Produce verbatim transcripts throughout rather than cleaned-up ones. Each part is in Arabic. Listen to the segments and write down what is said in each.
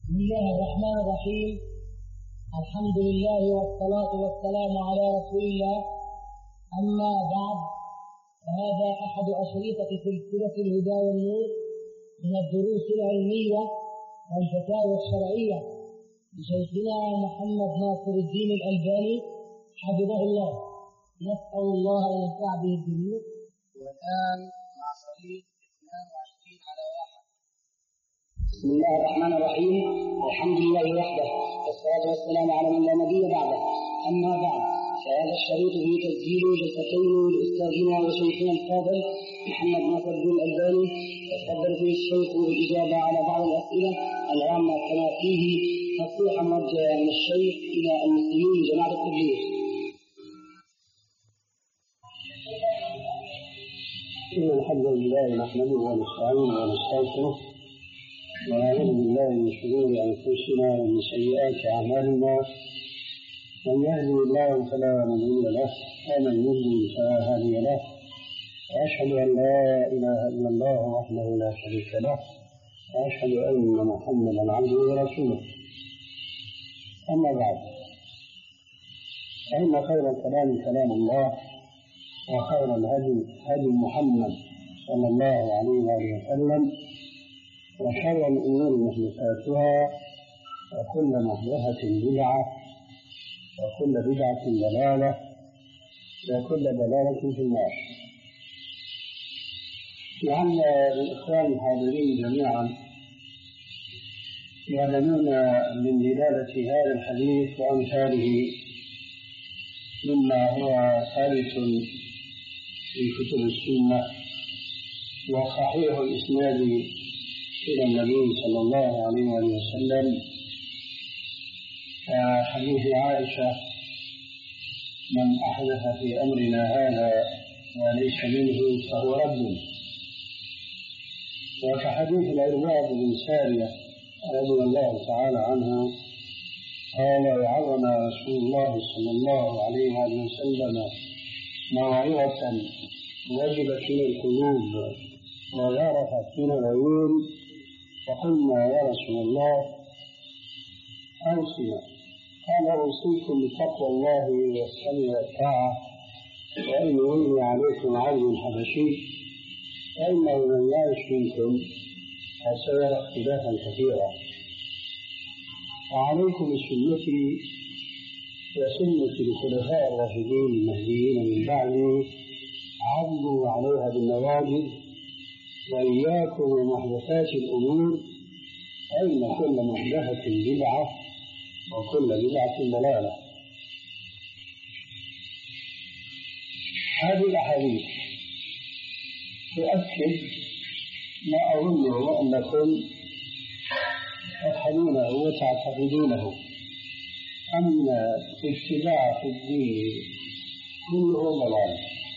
بسم الله الرحمن الرحيم. الحمد لله والصلاة والسلام على رسول الله. أما بعد، فهذا أحد أشرطة سلسلة الهدى والنور من الدروس العلمية والفتاوى الشرعية لشيخنا محمد ناصر الدين الألباني حفظه الله. نسأل الله أن ينفع به الجميع. والآن مع صحيح اثنين وعشرين على واحد. بسم الله الرحمن الرحيم. الحمد لله وحده، والصلاة والسلام على من لا نبي بعده. أما بعد، فهذا الشريط في تسجيل جلستين لأستاذنا وشيخنا الفاضل محمد ناصر الدين الألباني. يتفضل فيه الشيخ بالإجابة على بعض الأسئلة العامة كما فيه نصيحة موجهة من الشيخ إلى المسلمين جماعة التبليغ. إن الحمد لله نحمده ونستعينه ونستغفره ونعوذ بالله من شرور أنفسنا ومن سيئات أعمالنا. من يهده الله فلا مضل له ومن يضلل فلا هادي له، وأشهد أن لا إله إلا الله وحده لا شريك له، وأشهد أن محمدا عبده ورسوله. أما بعد، فإن خير الكلام كلام الله، وخير الهدي هدي محمد صلى الله عليه وآله وسلم، وشر الأمور محدثاتها، وكل محدثة بدعة، وكل بدعة ضلالة، وكل ضلالة في النار. لعل الإخوان الحاضرين جميعا يعلمون من دلالة هذا الحديث وأمثاله مما هو ثابت في كتب السنة وصحيح الإسناد إلى النبي صلى الله عليه وسلم، كحديث عائشة: من أحدث في أمرنا هذا وليس منه فهو رد. وكحديث العرباض بن سارية رضي الله تعالى عنه قال: وعظنا رسول الله صلى الله عليه وسلم موعظة وجلت من القلوب وذرفت من العيون، فقلنا: يا رسول الله أوصنا. قال: أوصيكم بتقوى الله والسمع والطاعة، وإن ولي عليكم عبد حبشي فإنه من يعش منكم فسيرى اختلافا كثيرا، وعليكم بسنتي وسنة الخلفاء الراشدين المهديين من بعدي، عضوا عليها بالنواجذ، وإياكم ومحدثات الأمور، فإن كل محدثة بدعة وكل بدعة ضلالة. هذه الأحاديث تؤكد ما أظنه أنكم تفهمونه وتعتقدونه، أن الاتباع في الدين كله ضلال.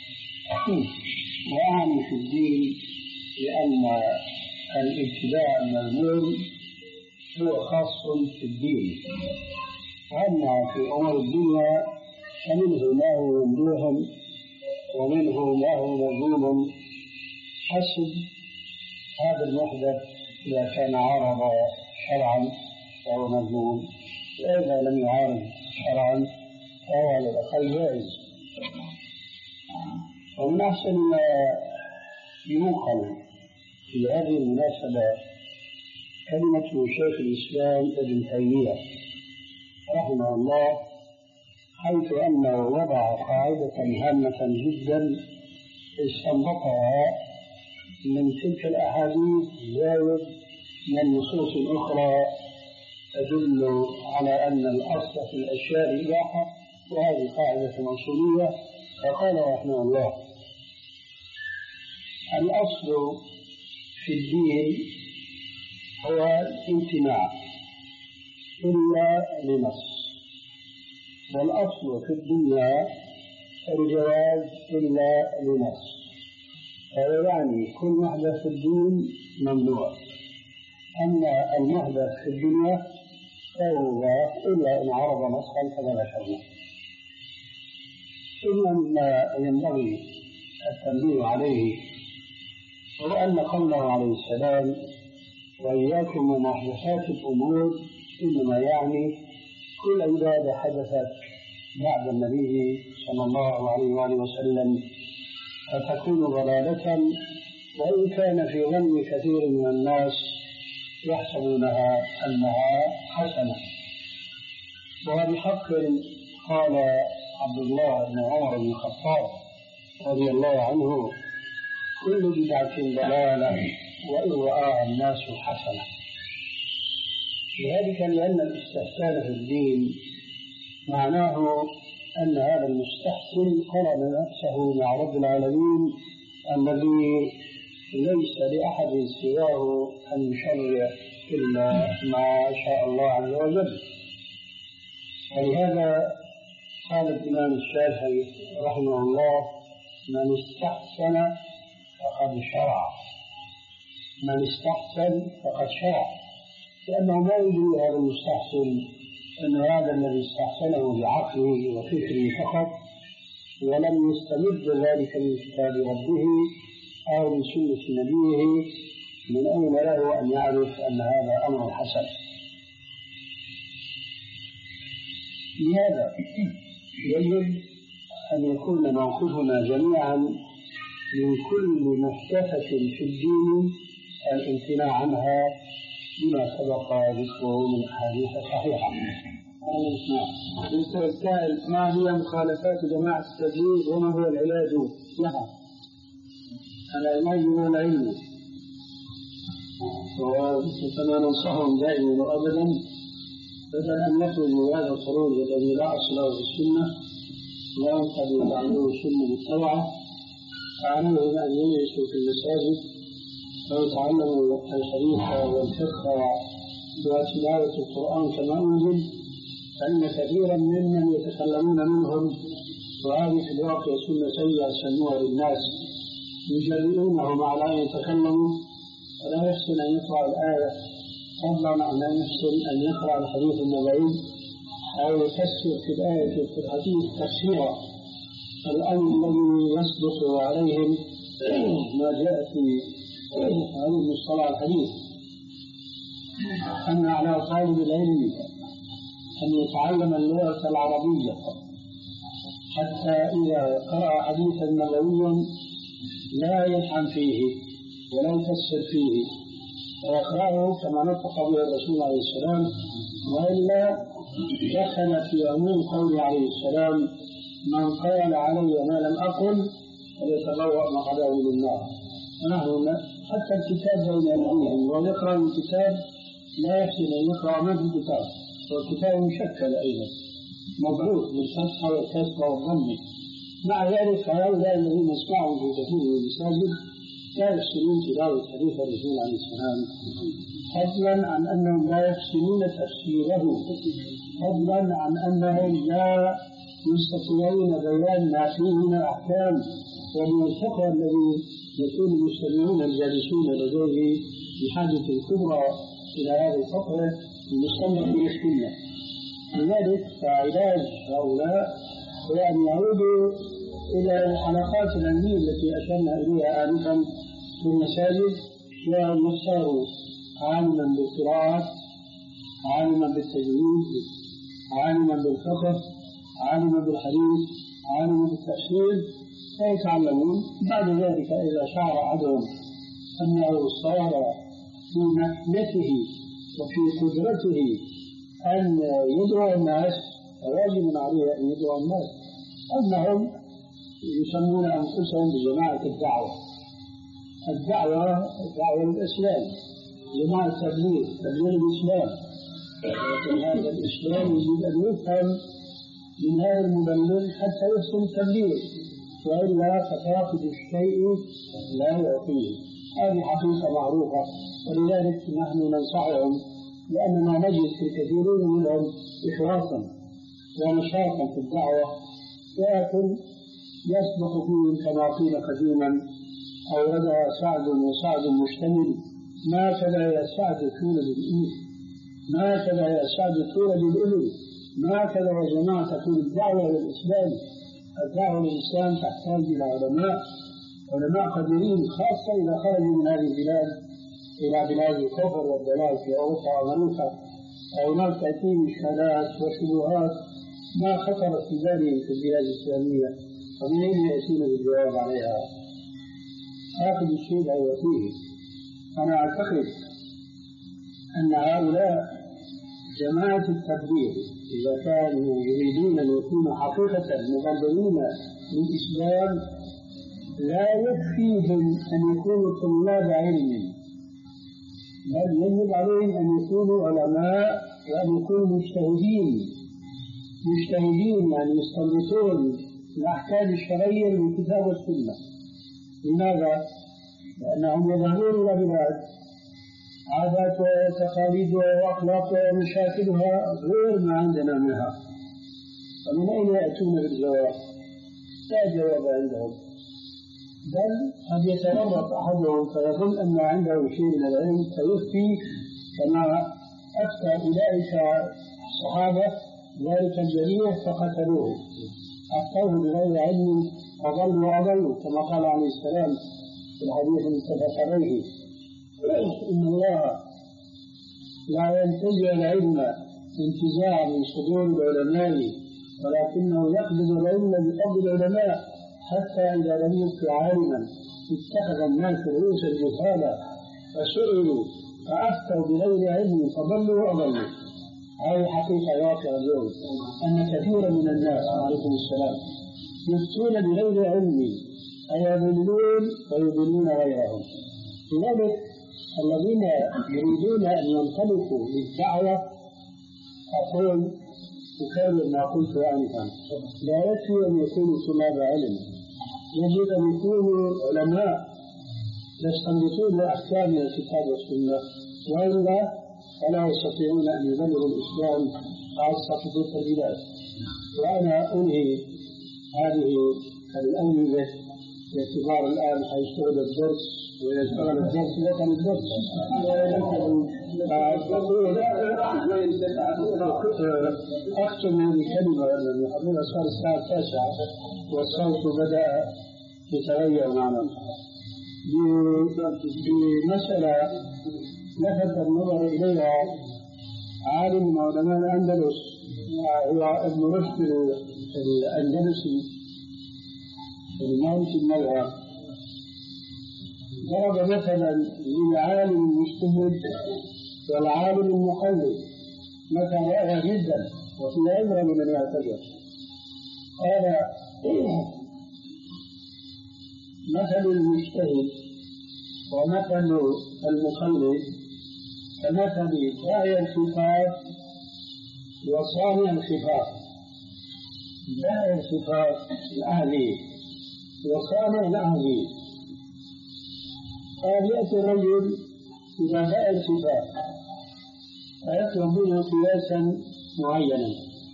وأعني في الدين لأن الاتباع المذموم هو خاص في الدين، وأما في أمور الدنيا فمنه ما هو ممدوح ومنه ما هو مذموم حسب هذا المحدث. إذا كان عارض شرعا فهو مذموم، وإذا لم يعارض شرعا فهو على الأقل جائز. ومن أحسن ما ينقل في هذه المناسبة كلمة شيخ الإسلام ابن تيمية رحمه الله، حيث أنه وضع قاعدة هامة جدا استنبطها من تلك الأحاديث زايد من نصوص أخرى تدل على أن الأصل في الأشياء الإباحة، وهذه قاعدة أصولية. فقال رحمه الله: الأصل في الدين هو الامتناع إلا لنص، والأصل في الدنيا الجواز إلا لنص. هذا يعني كل محدث في الدين ممنوع، أما المحدث في الدنيا فهو مباح إلا إن عرض نصا كما ذكرنا. ثم ما ينبغي التنبيه عليه هو أن قوله عليه السلام: وإياكم ومحدثات الأمور، إنما يعني كل عبادة حدثت بعد النبي صلى الله عليه وآله وسلم فتكون ضلالة، وإن كان في ظن كثير من الناس يحسبونها أنها حسنة. وبحق قال عبد الله بن عمر بن الخطاب رضي الله عنه: كل بدعة ضلالة وإن رآها الناس حسنة. وذلك لأن الاستحسان في الدين معناه أن هذا المستحسن قرن نفسه مع رب العالمين الذي ليس لأحد سواه أن يشرع إلا ما شاء الله عز وجل. ولهذا قال الإمام الشافعي رحمه الله: من استحسن فقد شرع، من استحسن فقد شرع، لأنه ما يدري هذا المستحسن أن هذا الذي استحسنه بعقله وفكره فقط، ولم يستمد ذلك من كتاب ربه أو من سنة نبيه، من أين له أن يعرف أن هذا أمر حسن؟ لهذا يجب أن يكون موقفنا جميعا من كل محدثة في الدين الامتناع عنها بما سبق ذكره من أحاديث صحيحة. يسأل السائل: ما هي مخالفات جماعة التبليغ وما هو العلاج لها؟ العلاج هو العلم، وكما ننصحهم دائما وأبدا بدل أن يخرجوا هذا الخروج الذي لا أصل له في السنة وينقضوا تعليم السنة بالطبعة، فعليهم أن يجلسوا في المساجد ويتعلموا الحديث والفقه وتلاوة القرآن كما أنزل، فإن كثيرا ممن يتكلمون منهم، وهذه في الواقع سنة سيئة سموها للناس، يجرئونهم على أن يتكلموا ولا يحسن أن يقرأ الآية، فضلا عن أن يحسن أن يقرأ الحديث النبوي أو يفسر في الآية في الحديث تفسيرا. الأمر الذي يصدق عليهم ما جاء في هذه المصطلح الحديث، أن على طالب العلم أن يتعلم اللغة العربية حتى إذا قرأ حديثا نبويا لا يطعن فيه ولا يفسر فيه ويقرأه كما نطق به الرسول عليه السلام، وإلا دخل في عموم قوله عليه السلام: من قال علي ما لم أقل فليتبوأ مقعده من النار. نحن حتى الكتاب بين أيديهم ويقرأ الكتاب لا يحسن أن يقرأ ما في الكتاب، والكتاب مشكل أيضا مضبوط بالفتح والكسر والضم. مع ذلك هؤلاء الذين نسمعهم في كثير من المساجد لا يحسنون تلاوة حديث الرسول عليه السلام، فضلا عن أنهم لا يحسنون تفسيره، فضلا عن أنهم لا يستطيعون بيان ما فيه من الأحكام ومن الفقه الذي يكون المستمعون الجالسون لديه بحاجة كبرى إلى هذا الفقه المستنبط من السنة. لذلك فعلاج هؤلاء هو أن يعودوا إلى الحلقات العلمية التي أشرنا إليها آنفا في المساجد، وأن يختاروا عالما بالقراءة، عالما بالتجويد، عالما بالفقه، عالما بالحديث، عالما بالتفسير، فيتعلمون. بعد ذلك إذا شعر أحدهم أنه صار في مكنته وفي قدرته أن يدعو الناس فواجب عليه أن يدعو الناس، أنهم يسمون أنفسهم بجماعة الدعوة. الدعوة الدعوة للإسلام، جماعة التبليغ، تبليغ الإسلام. ولكن هذا الإسلام يجب أن يفهم من هذا المبلغ حتى يحسن التبليغ، وإلا فتاخذ الشيء لا يعطيه. هذه حقيقة معروفة، ولذلك نحن ننصحهم، لأننا نجد في كثيرين منهم إخلاصا ونشاطا في الدعوة، ولكن يصبح فيهم كما قيل قديما: أوردها سعد وسعد مشتمل، ما كذا يا سعد تولد الإبل، ما كذا يا سعد تولد الإبل، ما كذا يا جماعة تكون الدعوة للإسلام. الدعوة للإسلام تحتاج إلى علماء علماء قديرين، خاصة إذا خرجوا من هذه البلاد إلى بلاد الكفر والضلال في أوروبا وأمريكا، هناك تأتيهم إشكالات وشبهات ما خطرت في بالهم في البلاد الإسلامية، ومن أين يأتون بالجواب عليها؟ هذا الشيء لا يوفيه. أنا أعتقد أن هؤلاء جماعة التبليغ إذا كانوا يريدون أن يكونوا حقيقة مبلغين للإسلام لا يكفيهم أن يكونوا طلاب علم، بل يجب عليهم أن يكونوا علماء وأن يكونوا مجتهدين مجتهدين يعني يستنبطون الأحكام الشرعية من الكتاب والسنة. لماذا؟ لأنهم يذهبون إلى بلاد عاداتها وتقاليدها وأخلاقها ومشاكلها غير ما عندنا منها، فمن أين يأتون بالجواب؟ لا جواب عندهم، بل قد يتورط أحدهم فيظن أن عنده شيء من العلم فيفتي كما أفتى أولئك الصحابة ذلك الجريح فقتلوه، أفتوه بغير علم فضلوا وأضلوا كما قال عليه السلام في الحديث المتفق عليه: إن الله لا ينتزع العلم انتزاعا من صدور العلماء، ولكنه يقبض العلم بفضل العلماء، حتى إذا لم يبق عالما اتخذ الناس رؤوسا جهالا فسئلوا فأفتوا بغير علم فضلوا وأضلوا. هذه حقيقة واقعة اليوم، أن كثيرا من الناس عليكم السلام يفتون بغير علم أي يضلون ويضلون غيرهم. لذلك الذين يريدون أن ينطلقوا للدعوة أقول تكرر ما قلت آنفا، لا يكفي أن يكونوا طلاب علم، يجب أن يكونوا علماء يستنبطون أحكام من الكتاب والسنة، وإلا فلا يستطيعون أن يبلغوا الإسلام خاصة في تلك البلاد. وأنا أنهي هذه الأنبذة باعتبار الآن حيشتغل الدرس ويشتغل الدرس لكن الدرس أختم هذه الكلمة لأن حضرنا صار الساعة التاسعة والصوت بدأ يتغير معنا بمسألة لفت النظر إليها عالم من علماء الأندلس هو ابن رشد الأندلسي المالكي المذهب، ضرب مثلا للعالم المجتهد والعالم المقلد مثلا رائع جدا وفي عبرة لمن يعتبر. قال: مثل المجتهد ومثل المقلد كمثل داعي الخفاف وصانع الخفاف. داعي الخفاف الأهلي وصانع الأهلي. قال: يأتي الرجل إلى داعي الخفاف فيطلب منه قياسا معينا،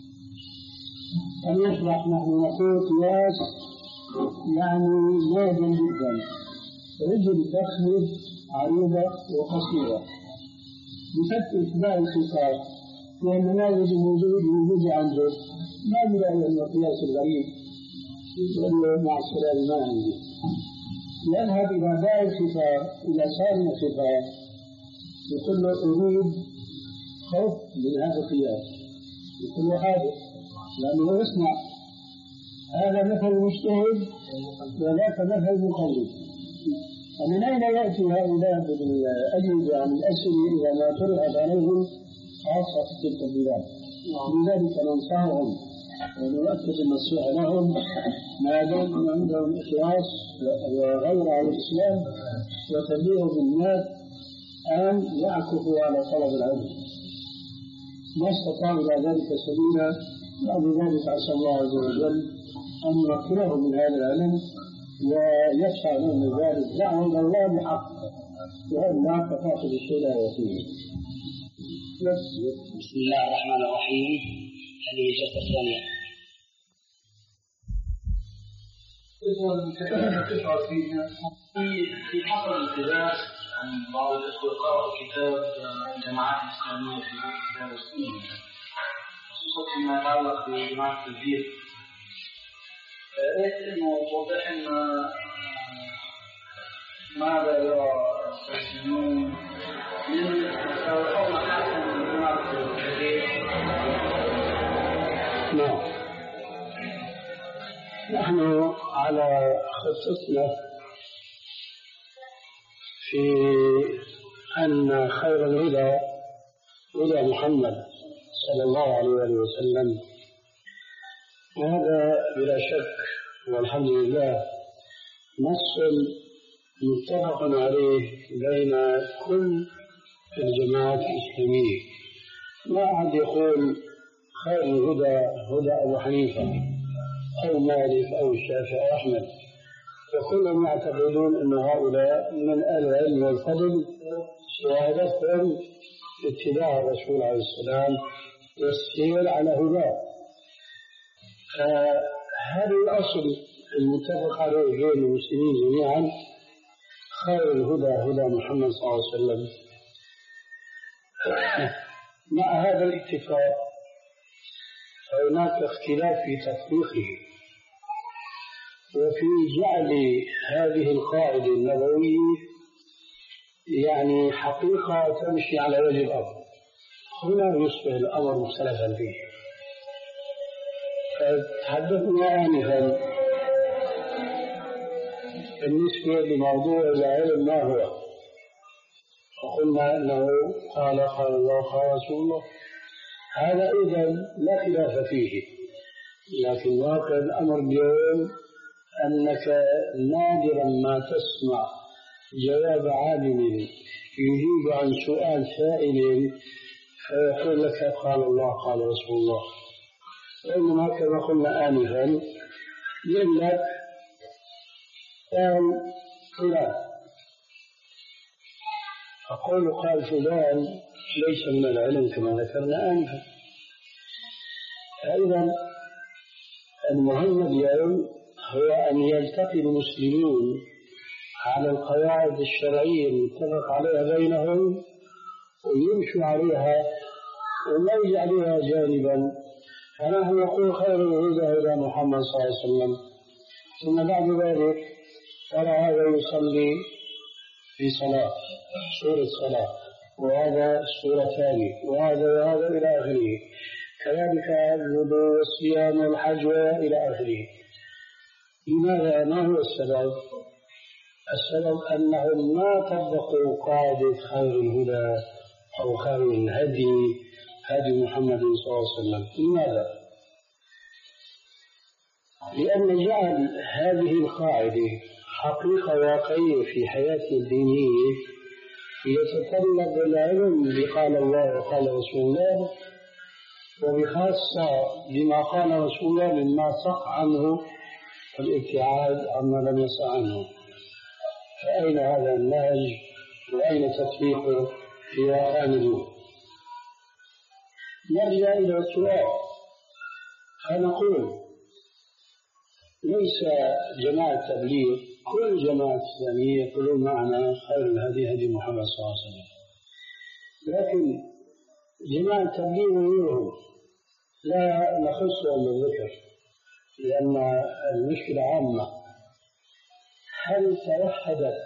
أن يشرح نحن نقول قياس يعني نادر جدا، رجل ضخمة عريضة وقصيرة بفتح داعي الخفاف، لأن ما يوجد موجود موجود عنده ما بلا أن القياس الغريب يقول مع السلام ما عندي. يذهب إلى داعي الخفاف إلى صانع الخفاف يقول له أريد خوف من هذا القياس، يقول له هذا لأنه يسمع هذا مثل مجتهد وذاك مثل مقلد. ومن أين يأتي هؤلاء بالأجوبة عن الأسئلة إذا ما طرحت عليهم خاصة في تلك البلاد؟ لذلك ننصحهم ونؤكد النصيحة لهم ما دام عندهم إخلاص وغير على الإسلام وتبليغ بالناس أن يعكفوا على طلب العلم، ما استطاعوا إلى ذلك سبيلا. ولذلك عسى الله عز وجل أن يوفقهم من هذا العلم ويدفع لهم ذلك دعوة إلى الله بحق، وأن لا تفاقد الشيء لا يأتيه. بسم الله الرحمن الرحيم. هذه الجلسة الثانية. في حصل الخلاف عن بعض الإخوة قرأوا كتاب الجماعات الإسلامية في كتاب السنة، خصوصا فيما يتعلق بجماعة التبليغ. رأيت أنه توضح أن ماذا يرى المسلمون نعم، نحن على خصصنا في أن خير الهدى هدى محمد صلى الله عليه وسلم، وهذا بلا شك والحمد لله نص متفق عليه بين كل الجماعات الإسلامية. ما أحد يقول خير الهدى هدى أبو حنيفة أو مالك أو الشافعي أو أحمد، وكلهم يعتقدون أن هؤلاء من أهل العلم والفضل، شهادتهم اتباع الرسول عليه السلام والسير على هداه. فهذا الأصل المتفق عليه بين المسلمين جميعا، خير الهدى هدى محمد صلى الله عليه وسلم. مع هذا الاتفاق فهناك اختلاف في تطبيقه وفي جعل هذه القاعدة النبوية يعني حقيقة تمشي على وجه الأرض. هنا يصبح الأمر مختلفا فيه. تحدثنا آنفا بالنسبة لموضوع العلم ما هو، وقلنا أنه قال قال الله قال رسول الله، هذا إذن لا خلاف فيه. لكن واقع الأمر اليوم أنك نادرا ما تسمع جواب عالم يجيب عن سؤال سائل فيقول لك قال الله قال رسول الله، وإنما كما قلنا آنفا يقول لك قال فلان، أقول قال فلان ليس من العلم كما ذكرنا آنفا. فإذا المهم اليوم هو أن يلتقي المسلمون على القواعد الشرعية المتفق عليها بينهم ويمشوا عليها وما يجعلوها جانبا. فنحن نقول خير الهدى هدى محمد صلى الله عليه وسلم، ثم بعد ذلك ترى هذا يصلي في صلاة سورة صلاة، وهذا سورة ثانية، وهذا وهذا إلى آخره، كذلك الوضوء والصيام والحج إلى آخره. لماذا؟ ما هو السبب؟ السبب أنهم ما طبقوا قاعدة خير الهدى أو خير الهدي هدي محمد صلى الله عليه وسلم. لماذا؟ لأن جعل هذه القاعدة حقيقة واقعية في حياتنا الدينية يتطلب العلم بقال الله وقال رسول الله، وبخاصة بما قال رسول الله مما صح عنه الابتعاد عما لم يصح عنه. فأين هذا النهج وأين تطبيقه في واقعنا اليوم؟ نرجع إلى السؤال فنقول ليس جماعة تبليغ، كل جماعة إسلامية يقولون معنا خير الهدي هدي محمد صلى الله عليه وسلم، لكن جماعة تبليغ غيرهم لا نخصهم بالذكر لأن المشكلة عامة. هل توحدت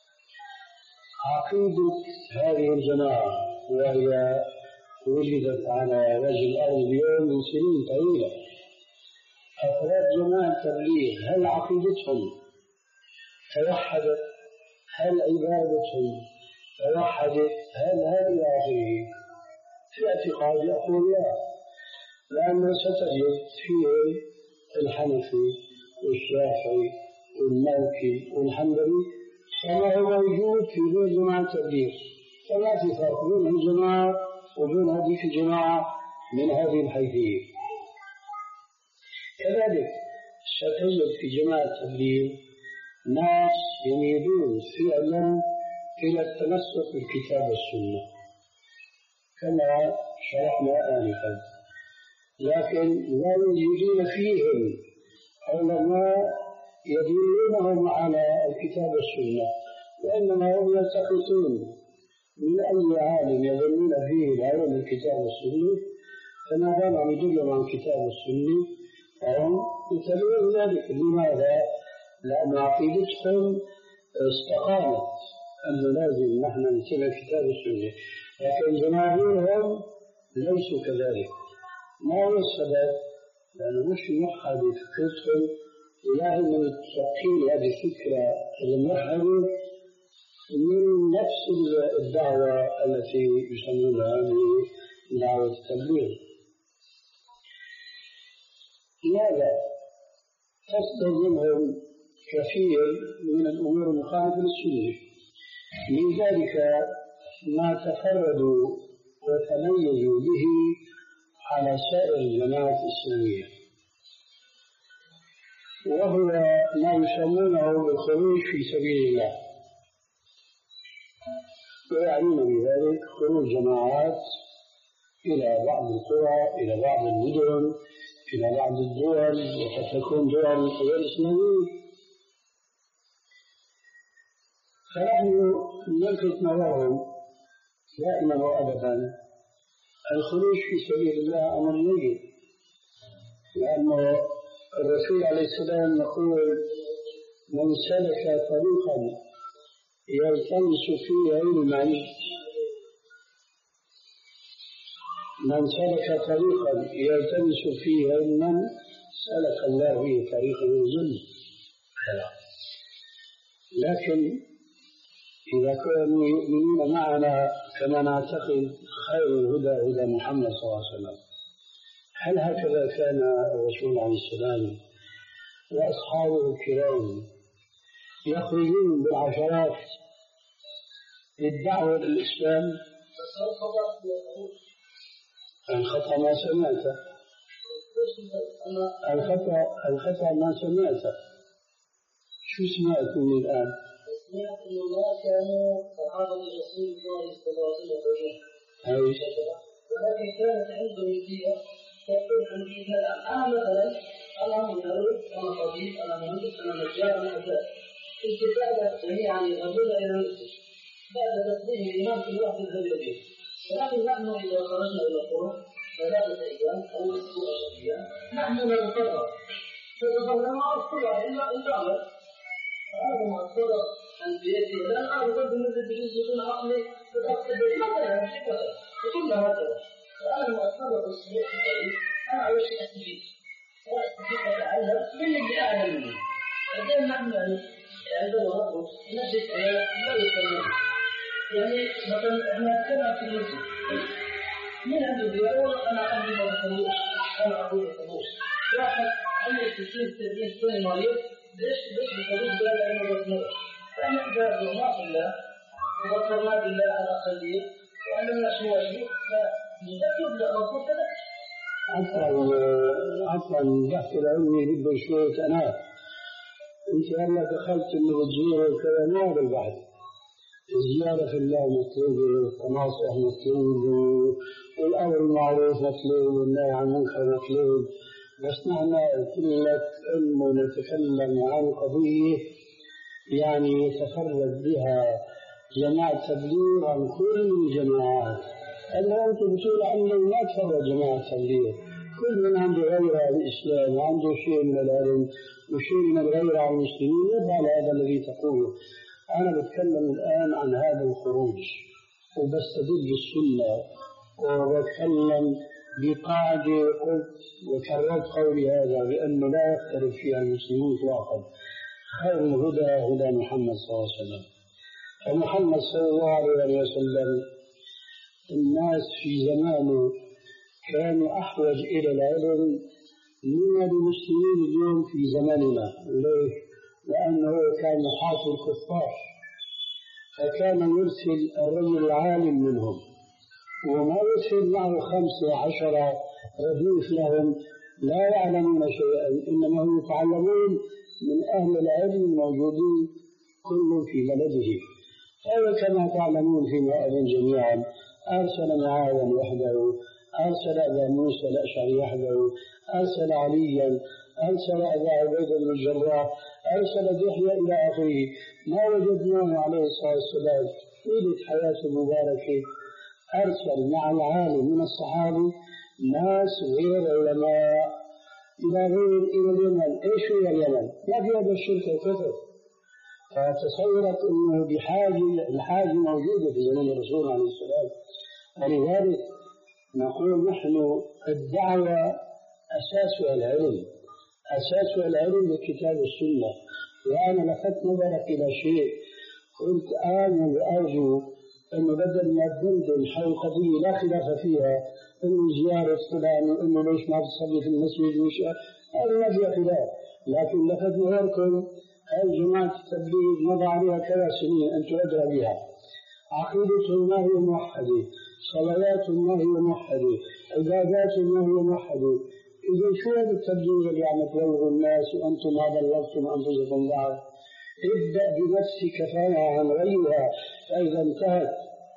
عقيدة هذه الجماعة وهي وجدت على وجه الأرض اليوم من سنين طويلة؟ أفراد جماعة التبليغ هل عقيدتهم توحدت؟ هل عبادتهم توحدت؟ هل هذه آخره؟ في اعتقاد يقول لا، لأنه ستجد فيه الحنفي والشافعي والمالكي والحنبلي كما هو موجود في غير جماعة التبليغ، فلا في فرق بين الجماعة وبين هذه الجماعة من هذه الحيثية. كذلك ستجد في جماعة التبليغ ناس يميلون فعلا إلى التمسك بالكتاب والسنة كما شرحنا آنفا، لكن لا يوجدون فيهم علماء يدلونهم على الكتاب والسنة، وإنما هم يلتقطون من أي عالم يظنون فيه العلم الكتاب والسنة، فما دام يدلهم عن الكتاب والسنة فهم يتبعون ذلك. لماذا؟ لأن عقيدتهم استقامت أنه لازم نحن نتبع كتاب السنة، لكن جماهيرهم ليسوا كذلك. ما هو السبب؟ لأنه مش موحد فكرتهم، ولا هم متلقين هذه الفكرة الموحدة من نفس الدعوة التي يسمونها دعوة التبليغ. لماذا؟ تصدر منهم كثير من الأمور المخالفة للسنة، من ذلك ما تفردوا وتميزوا به على سائر الجماعات الإسلامية، وهو ما يسمونه بالخروج في سبيل الله، ويعنون بذلك خروج جماعات إلى بعض القرى، إلى بعض المدن، إلى بعض الدول، وقد تكون دول غير إسلامية. فنحن نلفت نظرهم دائما وأبدا الخروج في سبيل الله أمر يجب، لأنه الرسول عليه السلام يقول: من سلك طريقا يلتمس فيه علما من سلك طريقا يلتمس فيه علما سلك الله به طريقا من الجنة. لكن إذا كانوا يؤمنون معنا كما نعتقد خير الهدى هدى محمد صلى الله عليه وسلم، هل هكذا كان الرسول عليه السلام وأصحابه الكرام يخرجون بالعشرات للدعوة للإسلام؟ الخطأ ما سمعته الخطأ الخطأ ما سمعته شو سمعت من الآن؟ سمعت أنه ما كانوا صحابة رسول الله صلى الله عليه وسلم، ولكن كانت عندهم فيها تقول عن دينها. أنا مثلا أنا مدرس، أنا طبيب، أنا مهندس، أنا نجار، أنا كذا، كنت أعرف جميعا يذهبون إلى المسجد بعد تسليم الإمام في الوقت الذي. ولكن نحن إذا خرجنا إلى القرى ثلاثة أيام أو أسبوع أيام نحن نتفرغ نتفرغ مع الصلاة إلا إلا هذا ما صدر عن بيته. لأن أنا أقول بالنسبة لجزء عقلي فتأكد مثلا شكرا وكل هكذا. فأنا ما أصدر الصلاة في الطريق أنا أول شيء أستفيد وأستفيد أتعلم من اللي أعلم منه. فدائما نحن يعني عندما نخرج نجد ما يسمونه يعني مثلا إحنا كنا في المسجد من عنده بيقول أنا عندي ما يسموش أنا أقول يسموش واحد عنده ستين سبعين سنة مريض ليش ليش بيقولوا بلا علم الرسول؟ فإحنا إذا رضينا بالله وذكرنا بالله على الأقلية وعلمنا شو وجهه فنجرب للرسول كذا. أصلا أصلا البحث العلمي بده شوية أناة. أنت هلا دخلت إنه تزور وكذا، ما هذا البحث. الزيارة في الله مطلوبة، والتناصح مطلوب، والأمر المعروف مطلوب، والنهي عن المنكر مطلوب. بس نحن قلة علم ونتكلم عن قضية يعني يتفرد بها جماعة تبليغ عن كل الجماعات. أما أنتم بتقول عنه ما تفرد جماعة تبليغ، كل من عنده غيرة عن الإسلام وعنده شيء من العلم وشيء من الغيرة عن المسلمين يفعل هذا الذي تقوله. أنا بتكلم الآن عن هذا الخروج وبستدل بالسنة وبتكلم بقاعدة قلت وكررت قولي هذا بأنه لا يختلف فيها المسلمون إطلاقا. خير الهدى هدى محمد صلى الله عليه وسلم. فمحمد صلى الله عليه وسلم الناس في زمانه كانوا أحوج إلى العلم من المسلمين اليوم في زماننا. ليه؟ لأنه كان محاط الكفار، فكان يرسل الرجل العالم منهم وما يرسل معه خمسة عشرة رديف لهم لا يعلمون شيئا، إنما هم يتعلمون من أهل العلم الموجودين كل في بلده. فكما تعلمون فيما أظن جميعا أرسل معاذا وحده، أرسل أبا موسى الأشعري وحده، أرسل عليا، أرسل أبا عبيدة بن الجراح، أرسل دحية إلى أخيه. ما وجدناه عليه الصلاة والسلام طيلة حياته المباركة أرسل مع العالم من الصحابة ناس غير علماء إلى غير إلى اليمن. إيش هو اليمن؟ ما في هذا الشرك الكفر. فتصورت أنه بحاجة الحاجة موجودة في زمن الرسول عليه السلام. ولذلك نقول نحن الدعوة أساسها العلم، أساسها العلم بالكتاب والسنة. وأنا لفت نظرك إلى شيء، قلت آمن وأرجو أنه بدل ما تدندن حول قضية لا خلاف فيها، أنه زيارة فلان وأنه ليش ما تصلي في المسجد وش هذا ما فيها خلاف، لكن لفت نظركم هاي جماعة التبليغ مضى عليها كذا سنين أنتم أدرى بها. عقيدة ما هي موحدة، صلوات ما هي موحدة، عبادات ما هي موحدة. إذا شو هذا التبليغ اللي عم تبلغوا الناس وأنتم ما بلغتم أنفسكم بعد؟ ابدأ بنفسك فانا عن غيرها، فإذا انتهت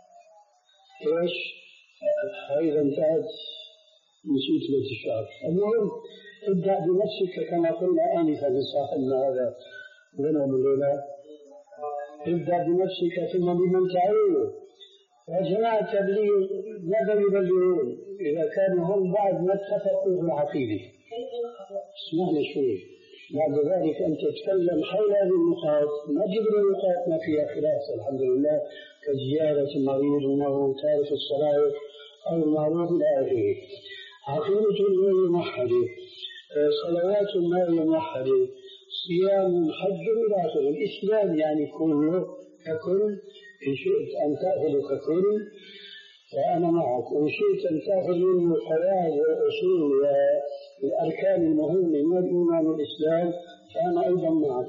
إيش؟ فإذا انتهت نسيت بيت الشعر. المهم ابدأ بنفسك كما قلنا آنفا في صاحبنا هذا غنم الليلة. ابدأ بنفسك ثم بمن تعينه. وجماعة التبليغ ماذا يبلغون إذا كانوا هم بعد ما اتفقوا في العقيدة؟ اسمعني شوي. بعد ذلك أن تتكلم حول هذه النقاط، نجد النقاط ما فيها خلاف الحمد لله، كزيارة المريض ومرض تارك الصلاة أو المعروف إلى آخره. عقيدة غير موحدة، صلوات غير موحدة، صيام حج إلى آخره. الإسلام يعني كله ككل. إن شئت أن تأخذ ككل فأنا معك، وإن شئت أن تأخذ منه القواعد والأصول والأركان المهمة من الإيمان والإسلام فأنا أيضا معك.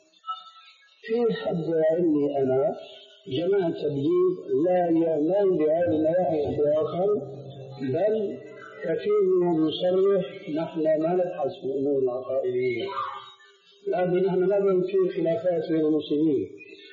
في حد علمي أنا جماعة التبليغ لا يعمل بهذه النواحي إطلاقا، بل كثير من يصرح نحن ما نبحث في الأمور العقائدية، لكن نحن نظن في خلافات بين المسلمين.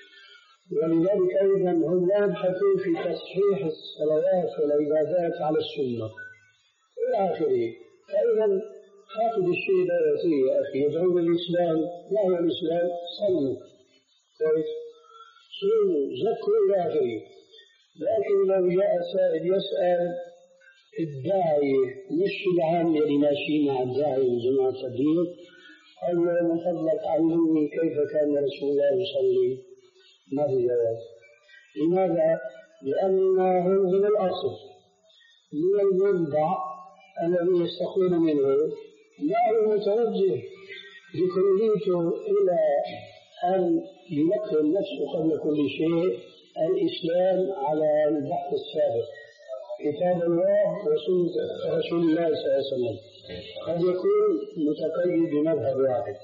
ولذلك أيضا هم لا يبحثون في تصحيح الصلوات والعبادات على السنة إلى آخره. فإذا خاطب الشيء لا يصير يا أخي، يدعون الإسلام. ما هو الإسلام؟ صلوا كويس، صلوا، زكوا إلى آخره. لكن لو جاء سائل يسأل الداعي مش العام اللي ماشي مع الداعي من جماعة التبليغ، قال له من فضلك علمني كيف كان رسول الله يصلي، ما في جواز. لماذا؟ لأنه من الأصل من المنبع الذي يستقون منه ما هو متوجه بكليته إلى أن ينقل نفسه قبل كل شيء الإسلام على البحث السابق، كتاب الله وسنة رسول الله صلى الله عليه وسلم. قد يكون متقيد بمذهب واحد،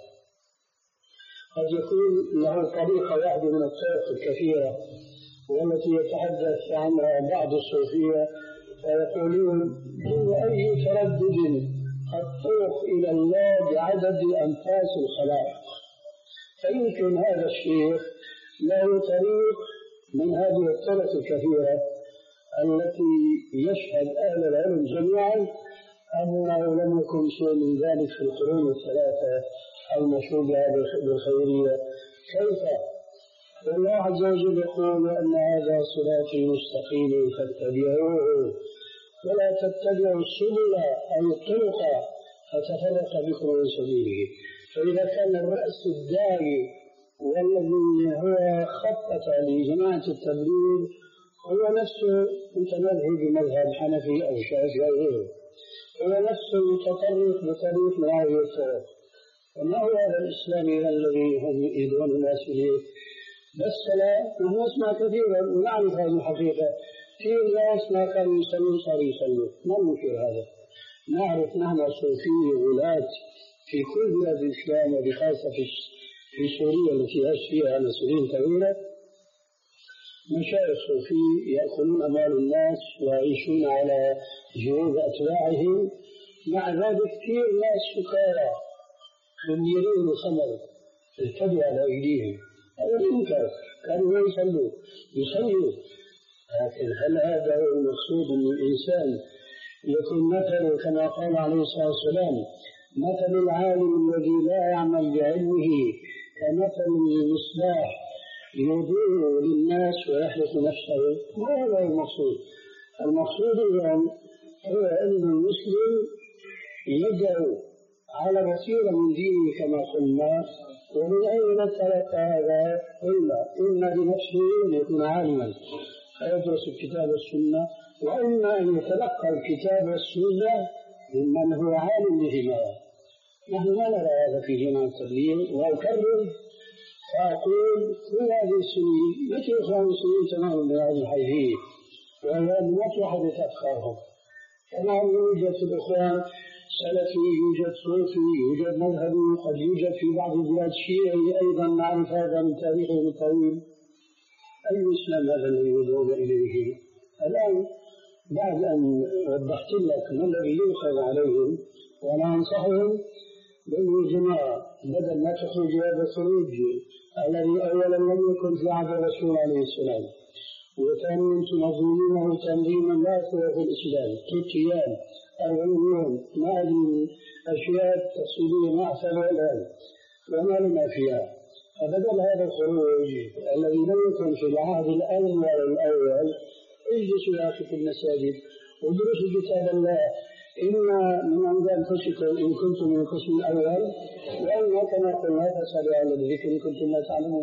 قد يكون له طريقة واحدة من الطرق الكثيرة والتي يتحدث عنها بعض الصوفية فيقولون هو أي تردد الطرق إلى الله بعدد أنفاس الخلائق. فيمكن هذا الشيخ له طريق من هذه الطرق الكثيرة التي يشهد أهل العلم جميعا أنه لم يكن شيء من ذلك في القرون الثلاثة المشهودة بالخيرية. كيف؟ والله عز وجل يقول أن هذا صراطي مستقيم فاتبعوه ولا تتبعوا السبل أو الطرق فتفرق بكم عن سبيله. فإذا كان الرأس الداعي والذي هو خطط لجماعة التبليغ هو نفسه متمذهب بمذهب حنفي أو شافعي أو غيره، هو نفسه متطرق بطريق من هذه الطرق، وما هو هذا الإسلام الذي هم يدعون الناس إليه؟ بس لا، نحن نسمع كثيرا ونعرف هذه الحقيقة، في ناس ما كانوا يصلون صاروا يصلوا، ما ننكر هذا. نعرف نحن صوفية ولاة في كل بلاد الإسلام وبخاصة في في سوريا التي عاش فيها مسؤولين كبيرة، مشايخ صوفي يأكلون أموال الناس ويعيشون على جهود أتباعهم، مع ذلك كثير ناس سكارى خميرين الخمر ارتدوا على أيديهم، هذا منكر، كانوا لا يصلوا يصلوا. لكن هل هذا هو المقصود أن الإنسان يكون مثله كما قال عليه الصلاة والسلام مثل العالم الذي لا يعمل بعلمه كمثل المصباح يضيء للناس ويحرق نفسه؟ ما هذا المقصود. المقصود اليوم هو أن المسلم يدعو على بصيرة من دينه كما قلنا، ومن أين تلقى هذا؟ قلنا إما بنفسه أن يكون عالما فيدرس الكتاب والسنة، وإما أن يتلقى الكتاب والسنة ممن هو عالم بهما. نحن لا نرى هذا في جماعة التبليغ، وأكرر فأقول في هذه السنين مثل إخوان المسلمين تماما بهذه الحيثية، وهي لا تحدث أفكارهم. كما يوجد في الإخوان سلفي، يوجد صوفي، يوجد مذهبي، قد يوجد في بعض البلاد شيعي أيضا، نعرف هذا من تاريخهم الطويل. أي إسلام هذا الذي يدعون إليه؟ الآن بعد أن وضحت لك ما الذي يؤخذ عليهم، وأنا أنصحهم بأن الجماعة بدل ما تخرج هذا الخروج الذي أولا لم يكن في عهد الرسول عليه السلام، وثانيا تنظمونه تنظيما لا يصلح في الإسلام، ست أيام أربعين يوم ما أدري أشياء تفصيلية ما أحسنها الآن وما لنا فيها. فبدل هذا الخروج الذي لم يكن في العهد الأول الأول، اجلسوا يا أخي في المساجد ودرسوا كتاب الله، إما من عند أنفسكم إن كنتم من القسم الأول، وإما كما قلنا فاسألوا أهل الذكر إن كنتم لا تعلمون.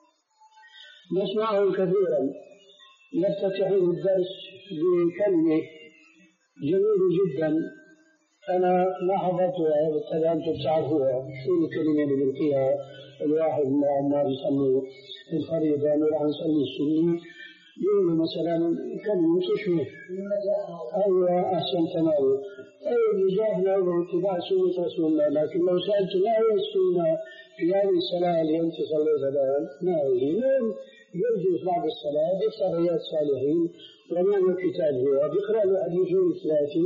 نسمعهم كثيرا يفتتحون الدرس بكلمة جميلة جدا أنا ما حضرتها، بالتالي أنتم تعرفوها. شو الكلمة اللي بيلقيها الواحد من العمال يصلوا الفريضة وراح نصلي السنة، يقول مثلا كلمة تشوف أيوة أحسن تمام، طيب يجابنا باتباع سنة رسول الله، لكن لو سألت ما هي السنة في هذه الصلاة اللي أنت صليتها الآن؟ ما هي؟ لين يجلس بعد الصلاة يفتح رياض الصالحين ويعمل كتاب هو بيقرأ له حديثين ثلاثة،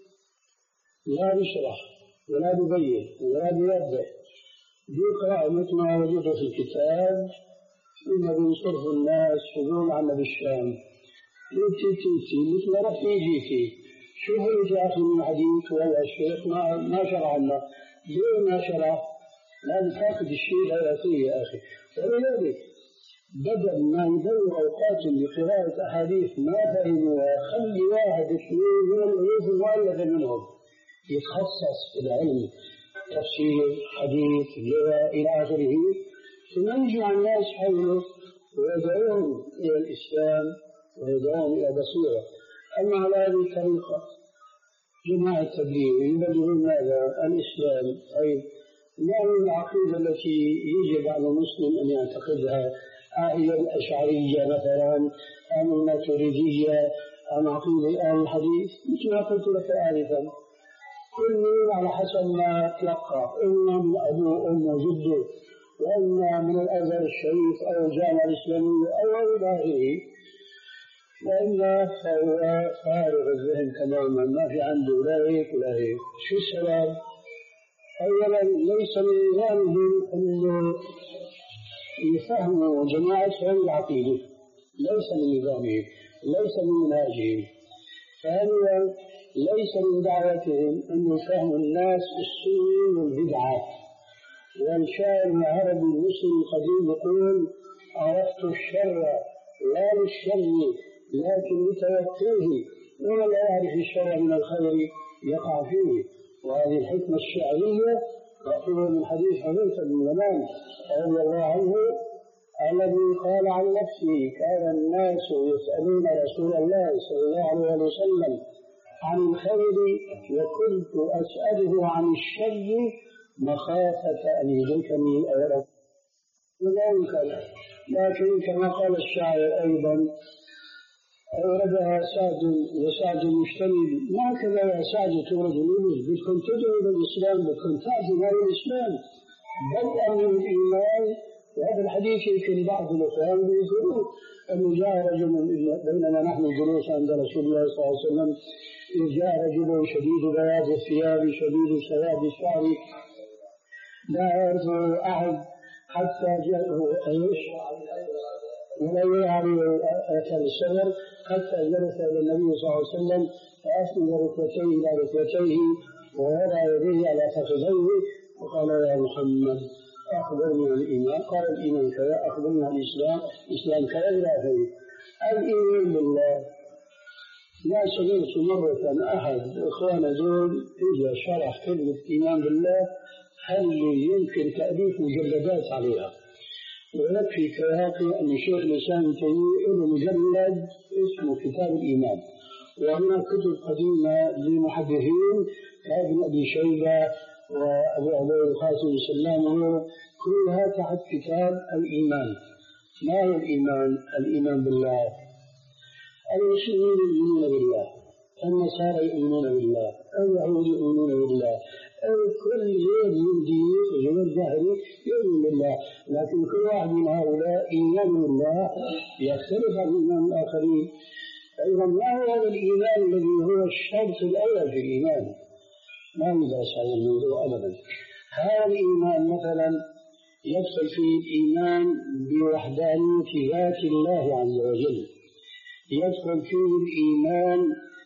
لا بيشرح ولا بيبين ولا بيوضح، بيقرأ مثل ما وجد في الكتاب ثم بينصرف الناس يقول عنا بالشام تيتي تيتي مثل ما رح يجيكي شوفوا اللي في آخر من الحديث والله الشيخ ما ما شرح لنا، ليه ما شرح؟ لازم تاخذ الشيء لا يعطيه يا أخي. ولذلك بدل ما يدور أوقات لقراءة أحاديث ما فهموها، خلي واحد اثنين من العلوم المؤلفة منهم يتخصص في العلم، تفسير، حديث، لغة إلى آخره، ثم يجمع الناس حوله ويدعوهم إلى الإسلام ويدعوهم إلى بصيرة. أما على هذه الطريقة جماعة التبليغ يبلغون ماذا؟ الإسلام، أي ما هي العقيدة التي يجب على المسلم أن يعتقدها؟ هي الأشعرية مثلا، أم الماتريدية، أم عقيدة أهل الحديث؟ مثل ما قلت لك آنفا، كل على حسب ما تلقى، إما من أبوه وأمه وجده، وإما من الأزهر الشريف أو الجامعة الإسلامية أو إلى آخره، وإلا فهو فارغ الذهن تماما، ما في عنده لا هيك ولا هيك. شو السبب؟ أولا ليس من نظامهم أنه يفهموا جماعة هذه العقيدة، ليس من نظامهم، ليس من منهجهم. ثانيا ليس من دعوتهم أن يفهموا الناس السنة والبدعة. والشاعر العربي المسلم القديم يقول: عرفت الشر لا للشر لكن لتوقيه، ومن لا يعرف الشر من الخير يقع فيه. وهذه الحكمة الشعرية مأخوذة من حديث حذيفة بن اليمان رضي الله عنه الذي قال عن نفسه: كان الناس يسألون رسول الله صلى الله عليه وسلم عن الخير وكنت أسأله عن الشر مخافة أن يدركني أولا. لكن كما قال الشاعر أيضا: أوردها سعد وسعد مجتمل، ما كذا يا سعد تورد الأولى، بدكم تدعوا إلى الإسلام، بدكم تعزوا على الإسلام بدءا من الإيمان. وهذا الحديث يمكن بعض الأخوان يقولون أنه جاء رجل بينما نحن جلوس عند رسول الله صلى الله عليه وسلم، جاء رجل شديد بياض الثياب شديد سواد الشعر لا يعرف أحد حتى جاءه ايش؟ ولا يعرف اثر السفر حتى جلس الى النبي صلى الله عليه وسلم فاسند ركبتيه الى ركبتيه ووضع يديه على فخذيه وقال: يا محمد اخبرني عن الايمان. قال: الايمان كذا. اخبرني عن الاسلام. الاسلام كذا الى اخره. الايمان بالله. ما سمعت مرة احد اخوانا دول اجى شرح كلمة ايمان بالله هل يمكن تأليف مجلدات عليها؟ ويكفي كواقع أن شيخ الإسلام ابن تيمية له مجلد اسمه كتاب الإيمان، وهناك كتب قديمة للمحدثين كابن أبي شيبة وأبو عبيد القاسم السلام، كلها تحت كتاب الإيمان. ما هو الإيمان؟ الإيمان بالله. المسلمين يؤمنون بالله، النصارى يؤمنون بالله، اليهود يؤمنون بالله، كل غير يهودي غير ظاهري يؤمن بالله، لكن كل واحد من هؤلاء إيمان بالله يختلف عن إيمان الآخرين. أيضا ما هو هذا الإيمان الذي هو الشرط الأول في الإيمان؟ ما يدرس هذا الموضوع أبدا. هذا الإيمان مثلا يدخل فيه الإيمان بوحدانية ذات الله عز وجل، يدخل فيه الإيمان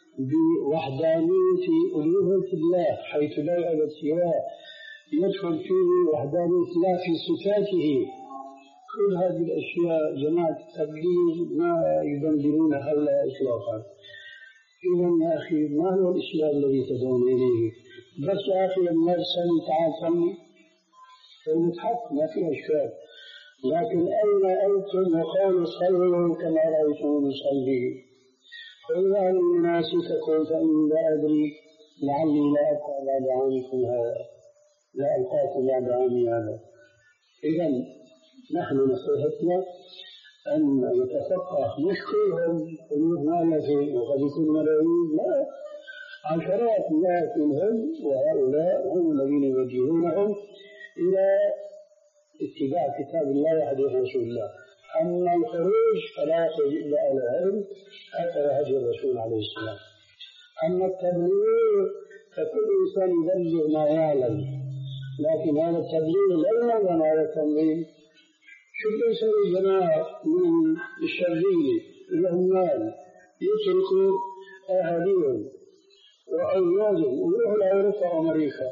بوحدانية ألوهية الله حيث لا يعبد سواه، يدخل فيه وحدانية الله في صفاته. كل هذه الأشياء جماعة التبليغ ما يبندلون حولها إطلاقا. إذا يا أخي ما هو الإسلام الذي تدعون إليه؟ بس يا أخي لما تسألني تعال صلي فنتحق ما في أشكال، لكن أين أنتم وقالوا صلوا كما رأيتم نصلي؟ قل أن مناسككم فإني لا أدري لعلي لا ألقى بعد عامكم هذا، لا ألقاكم بعد عامي هذا. إذا نحن نصيحتنا أن يتفقه مش كلهم قلوب مؤلفة وقد يكون ملايين، لا، عشرات مئات منهم، وهؤلاء هم الذين يوجهونهم إلى اتباع كتاب الله وحديث رسول الله. أما الخروج فلا يخرج إلا أهل العلم حتى هدي الرسول عليه السلام. أما التبليغ فكل إنسان يبلغ ما يعلم، لكن هذا التبليغ لا يعلم هذا التبليغ. شو يسوي الجماعة من الشرذمة العمال يتركوا أهاليهم وأولادهم ويروحوا لأوروبا وأمريكا،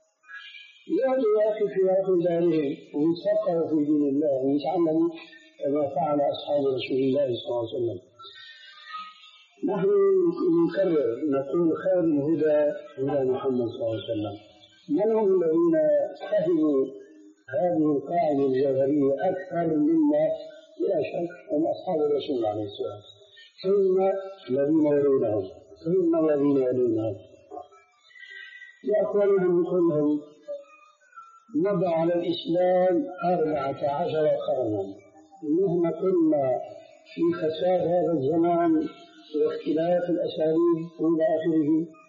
يأتوا يا أخي في آخر دارهم ويتفقهوا في دين الله ويتعلموا كما فعل أصحاب رسول الله صلى الله عليه وسلم. نحن نكرر نقول خير الهدى هدى محمد صلى الله عليه وسلم. من هم الذين فهموا هذه القاعدة الجوهرية أكثر منا؟ بلا شك هم أصحاب الرسول عليه السلام، ثم الذين يلونهم، ثم الذين يلونهم. يا أخواننا كلهم مضى على الإسلام أربعة عشر قرنا، مهما كنا في فساد هذا الزمان واختلاف الأساليب إلى آخره،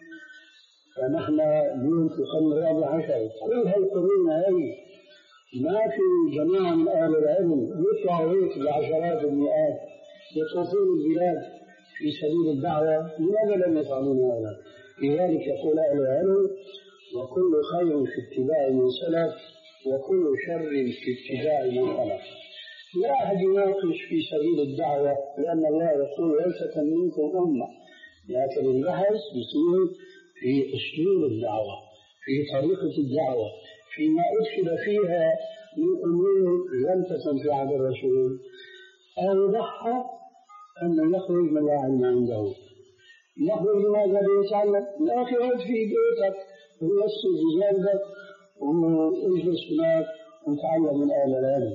فنحن اليوم في القرن الرابع عشر. كل هالقرون هذه ما في جماعة من أهل العلم يطلعوا هيك بعشرات المئات يطوفون البلاد في سبيل الدعوة. لماذا لم يفعلون هذا؟ لذلك يقول أهل العلم: وكل خير في اتباع من سلف وكل شر في اتباع من خلف. لا أحد يناقش في سبيل الدعوة، لأن الله يقول: ولتكن منكم أمة. لكن البحث يصير في أسلوب الدعوة، في طريقة الدعوة، فيما أدخل فيها من أمور لم تكن في عهد الرسول، أو ضحى أن يخرج من لا علم عنده. يخرج لماذا ليتعلم؟ يا أخي اقعد في بيتك ويسر بجانبك واجلس هناك وتعلم من أهل العلم.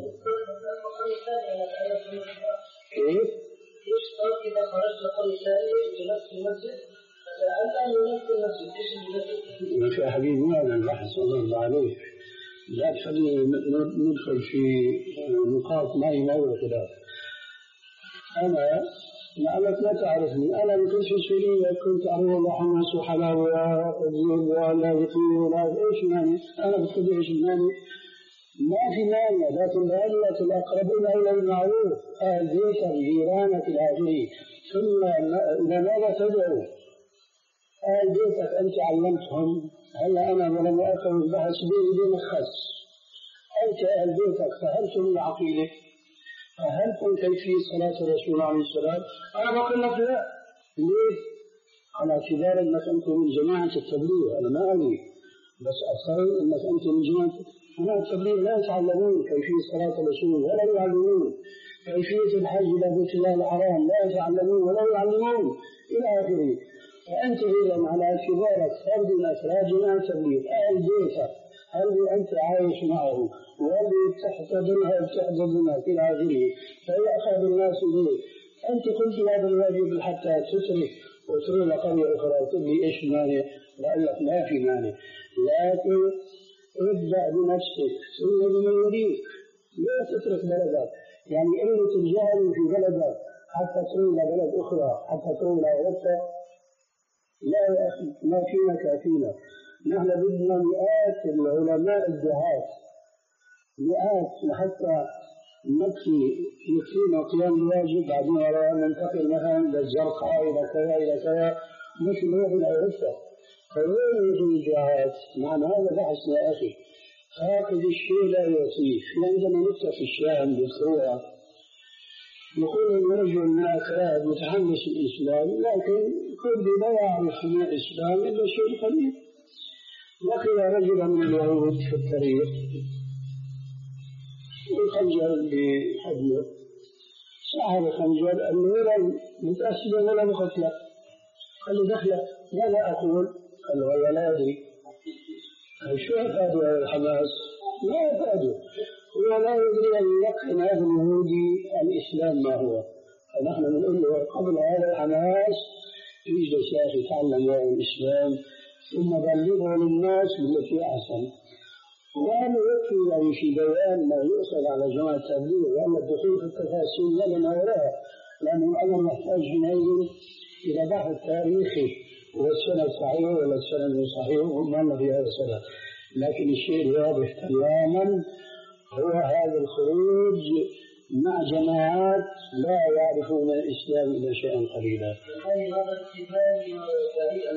كيف؟ يشترط إذا خرجت قبل ثانية جلست في المسجد فسألت أن ينفذ المسجد إيش المسجد؟ يا حبيبي هذا البحث الله عليه، لا تخلينا ندخل في نقاط ما هي موضوع خلاف. أنا لعلك لا تعرفني، أنا كنت في سوريا كنت أروح الله حمص وحلاوة وزيب ولا يقين ولا إيش ماني، أنا بتقول إيش ماني، ما في مانع، لكن لعلة الأقربين أولى بالمعروف، أهل بيتك جيرانك الآخرين. ثم إلى ماذا تدعو؟ أهل بيتك أنت علمتهم، هلا أنا ولم أخذ البحث بيني بين الخس، أنت أهل بيتك فهمتم العقيدة، فهمتم كيفية صلاة الرسول عليه السلام؟ أنا بقول لك لا. ليه؟ على اعتبار أنك أنت من جماعة التبليغ، أنا ما أدري، بس أفترض أنك أنت من جماعة جماعة التبليغ لا يتعلمون كيفية صلاة الرسول ولا يعلمون كيفية الحج إلى بيت الله الحرام، لا يتعلمون ولا يعلمون إلى آخره. فأنت إذا على اعتبارك فرد من أفراد جماعة التبليغ، أهل بيتك اللي أنت عايش معه واللي تحتضنها وتحتضنها في العاجل فيأخذ الناس به. أنت قلت هذا الواجب حتى تترك وتروح لقرية أخرى وتقول لي إيش مانع؟ بقول لك ما في مانع، لكن ابدأ بنفسك ثم بمن يليك، لا تترك بلدك. يعني قلة الجهل في بلدك حتى تروح لبلد أخرى، حتى تروح لأوروبا، لا يا أخي ما فينا كافينا. نحن بدنا مئات العلماء الدعاة، مئات حتى نكفي يكفينا قيام الواجب، بعدين وراء ننتقل مثلا للزرقاء إلى كذا إلى كذا، مش نروح إلى أوروبا. فوين يجوا الدعاة؟ معنى هذا بحث يا أخي، فاقد الشيء لا يعطيه. عندما نفتح في الشام بالصورة يقول الرجل من أكراد متحمس الإسلام، لكن كل لا يعرف من الإسلام إلا شيء قليل. لقي رجلا من اليهود في الطريق والخنجر بحضنه، سحب الخنجر أميرا متأسدا ولا مقتلا. قال له دخلك؟ ماذا أقول؟ قال له لا أدري. شو أفادوا هذا الحماس؟ لا أفادوا، هو لا يدري أن يلقن هذا اليهودي الإسلام ما هو. فنحن نقول له قبل هذا الحماس اجلس يا أخي تعلم الإسلام ثم بلغه للناس بالتي أحسن. وأنا يكفي يعني في بيان ما يؤخذ على جماعة التبليغ، وأما الدخول في التفاصيل لا ما وراها، لأنه الأمر محتاج حينئذ إلى بحث تاريخي والسند صحيح ولا السند مو صحيح وما في هذا السند. لكن الشيء الواضح تماما هو هذا الخروج مع جماعات لا يعرفون الإسلام إلا شيئا قليلا. هذا الاتهام بريئا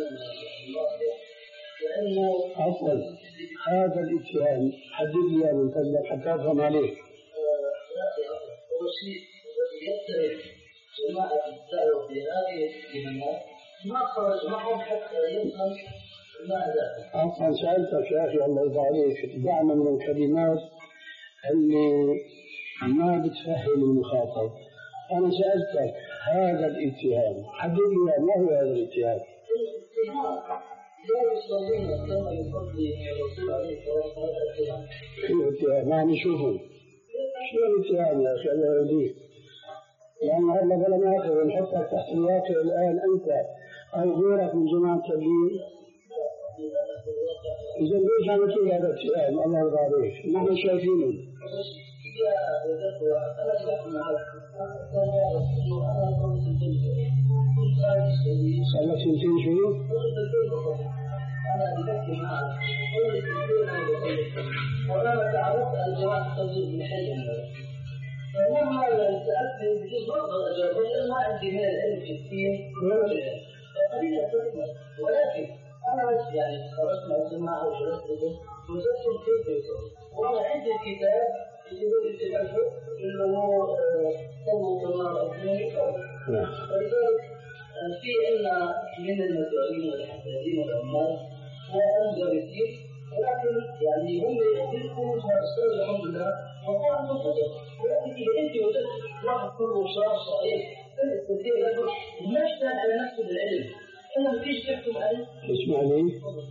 لأنه عفوا هذا الاتهام حدد لي يا من فضلك حتى أفهم عليه. هو شيء يترك جماعة الدعوة في هذه الاتهامات ما خرج معهم حتى يفهم ماذا. عفوا سألتك يا أخي الله يرضى عليك دعنا من الكلمات اللي ما بتفهم المخاطب. أنا سألتك هذا الاتهام حدد لي ما هو هذا الاتهام؟ لا يصلون كما يصلي الرسول عليه الصلاة والسلام. شو الاتهام؟ يعني شوفوا شو الاتهام يا أخي الله يهديك. لأن هذا بلا ما يأخذ نحطك تحت الواقع الآن أنت أو غيرك من جماعة التبليغ. إذا ليش عم تقول هذا الاتهام؟ الله يرضى عليك نحن شايفينه. صار لك سنتين شنو؟ أنا بحكي معك كل سنتين أنا بقول وأنا تعرفت أن جماعة التبليغ محل فلما سألتني بجزء برضه أجابة ما عندي من العلم في الدين فقليلا تسمع، ولكن أنا بس يعني خرجت مع الجماعة وجلست به وجدت كيف يصير. وأنا عندي كتاب يقول التبليغ اللي هو صلوا الله عليه ولذلك في عندنا من المسؤولين والحسابين والعمال والمدرسين، ولكن يعني هم يحبون فاستاذ الحمد لله وقال مصدر. ولكن إذا أنت وجدت واحد كله شرح صحيح فالاستاذين له وما اشتغل على نفسه بالعلم أنا ما فيش تحكم عليه. اسمعني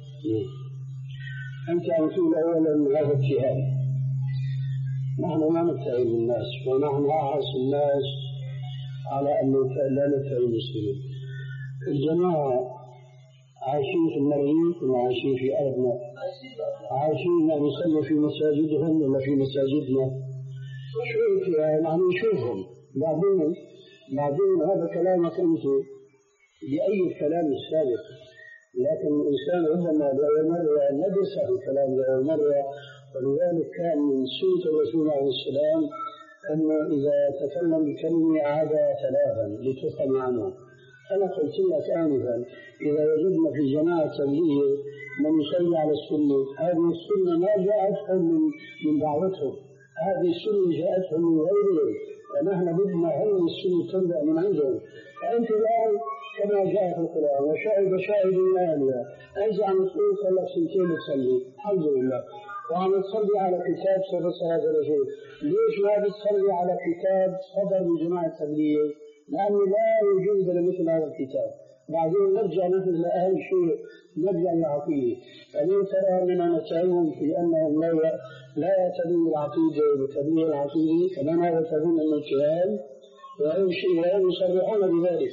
أنت عم تقول أولا هذا اتهام. نحن ما نتهم الناس ونحن أحرص الناس على أن لا نتهم المسلمين. الجماعة عايشين في المريخ وعايشين في أرضنا، عايشين أن يصلوا في مساجدهم ولا في مساجدنا. شو الاتهام؟ يعني نشوفهم بعدين بعدين هذا كلامك أنت بأي الكلام السابق، لكن الإنسان ربما لأول مرة ندرس الكلام لأول مرة، ولذلك كان من سنة الرسول عليه السلام أنه إذا تكلم بكلمة عادها ثلاثا لتفهم عنه. أنا قلت لك آنفا إذا وجدنا في جماعة تبليغ من يصلي على السنة، هذه السنة ما جاءتهم من, من دعوتهم، هذه السنة جاءتهم من غيرهم، فنحن بدنا هم السنة تبدأ من عندهم. فأنت الآن كما جاء في القرآن وشاهد شاهد الآية أنت عم تقول صلى الله سنتين تصلي الحمد لله وعم تصلي على كتاب صدر صلاة الرسول. ليش ما بتصلي على كتاب صدر من جماعة التبليغ؟ لأنه لا وجود لمثل هذا الكتاب بعدين نرجع مثل أهم شيء نرجع للعقيدة. أليس ترى أننا نتهم في أنهم لا لا يعتدون بالعقيدة بتبليغ العقيدة كما يعتدون الاتهام، وأهم شيء يصرحون بذلك،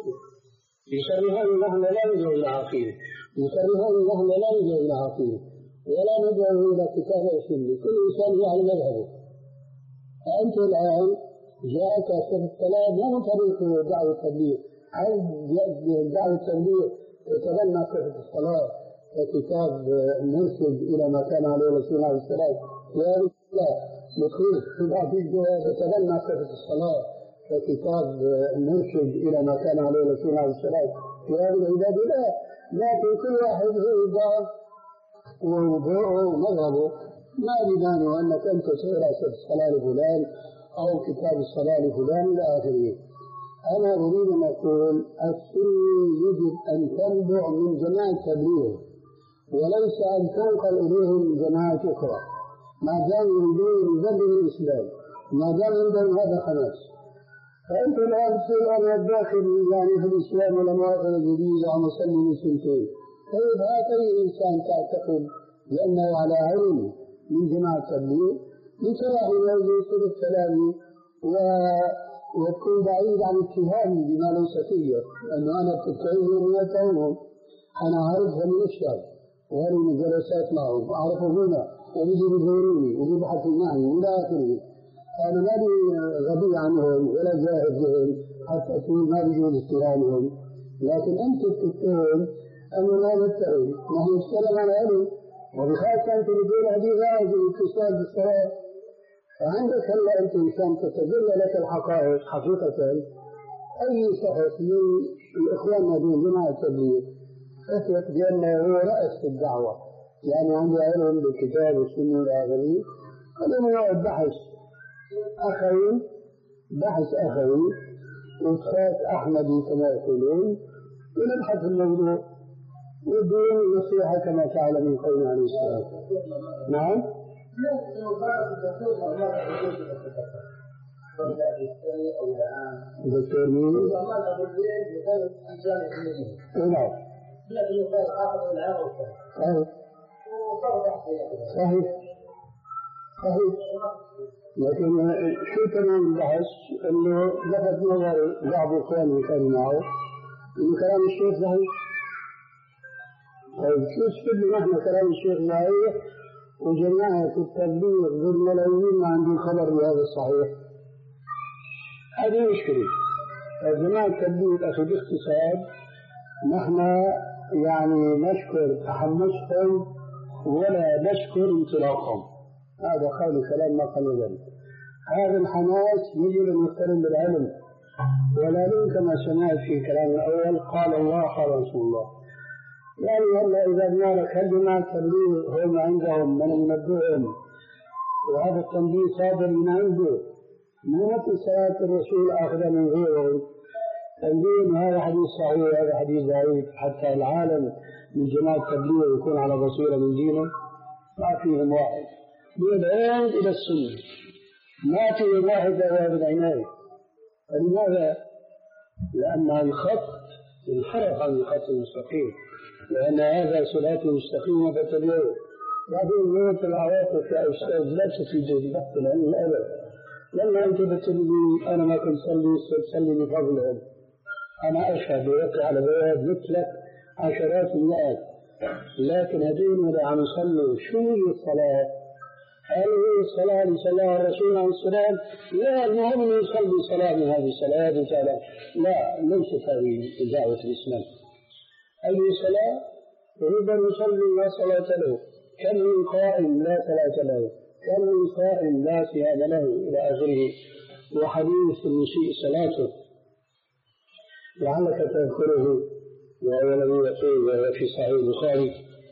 يصرحون نحن لا ندعو إلى عقيدة، يصرحون نحن لا ندعو إلى عقيدة ولا ندعو إلى كتاب وسنة، كل إنسان يعلم مذهبه. فأنت الآن جاءك شيخ الكلام لا من طريق دعوة التبليغ، عايز دعوة التبليغ يتبنى صفة الصلاة ككتاب مرشد إلى ما كان عليه رسول الله صلى الله عليه وسلم، يا لا مخيف في بعض الجهات يتبنى صفة الصلاة ككتاب مرشد إلى ما كان عليه رسول الله صلى الله عليه وسلم في هذه العباد. لا، لكن كل واحد هو ووضوءه ومذهبه، ما بمانع أنك أنت تقرأ صفة الصلاة لفلان أو كتاب الصلاة لفلان إلى آخره. أنا أريد أن أقول السنة يجب أن تنبع من جماعة التبليغ وليس أن تنقل إليهم من جماعة أخرى، ما دام يريدون يبلغوا الإسلام، ما دام عندهم هذا حماس. فأنت الآن تقول أنا الداخل يعني في الإسلام ولم أقل جديد عن أصلي من سنتين. طيب هذا الإنسان تعتقد لأنه على علم من جماعة التبليغ لتراه يوجد الكلام و وتكون بعيد عن اتهامي بما ليس فيه، لأنه أنا بتتعلم من أتعلمهم، أنا عارفهم من الشر وهذه من جلسات معهم أعرفهم هنا ويجي بيزوروني وبيبحثوا معي إلى آخره. أنا ما لي غبي عنهم ولا جاهد بهم حتى تقول ما بيجوز اتهامهم، لكن أنت تتهم أنه لا نتهم، نحن نتكلم عن علم وبخاصة أنت بتقول هذه غاية الاتصال بالصلاة. فعندك هلا أنت إنسان تتجلى لك الحقائق حقيقة. أي شخص من الإخوان من جماعة التبليغ أثبت بأنه هو رأس الدعوة، يعني عنده علم بالكتاب والسنة والآخرين، خلينا نقعد بحث أخوي بحث أخوي وإسقاط أحمدي كما يقولون، ونبحث الموضوع ودون نصيحة كما فعل من قول عليه السلام. نعم. دكتور مين؟ نعم. صحيح صحيح. لكن شو كمان البحث انه لفت نظر بعض اخواني كانوا معه انه كلام الشيخ صحيح. طيب شو استفدنا نحن كلام الشيخ صحيح وجماعة التبليغ بالملايين ما عندهم خبر بهذا الصحيح؟ هذه مشكلة. جماعة التبليغ أخذ باختصار نحن يعني نشكر تحمسهم ولا نشكر انطلاقهم، هذا قول كلام ما قال ذلك. هذا الحماس يجب أن يقترن بالعلم، ولا من كما سمعت في الكلام الأول قال الله قال رسول الله. يعني هلا إذا بنعرف هل جماعة التبليغ هم عندهم من ينبههم وهذا التنبيه صادر من عنده، مو مثل صلاة الرسول أخذ من غيره تنبيه هذا حديث صحيح هذا حديث ضعيف حتى العالم من جماعة التبليغ يكون على بصيرة من دينه. ما فيهم واحد من العين إلى السنة، ما فيهم واحد إلى بالعناية. لماذا؟ لأن الخط انحرف عن الخط المستقيم، لأن هذا صراط مستقيم فتبعوه. بعدين نوت العواطف يا أستاذ لا تفيد البحث العلم أبدا. لما أنت بتقولي أنا ما كنت صلي صلي بفضلهم، أنا أشهد ويقع على بياد مثلك عشرات المئات، لكن هذين اللي عم يصلوا شو هي الصلاة؟ هل هي الصلاة اللي صلاها الرسول عليه السلام؟ لا، المهم يصلي صلاة من هذه الصلاة هذه. لا، ليست هذه دعوة الإسلام. أي صلاة يريد أن يصلي لا صلاة له، كم من قائم لا صلاة له، كم من صائم لا صيام له إلى آخره. وحديث المسيء صلاته لعلك تذكره وهو الذي يقول وهو في صحيح البخاري: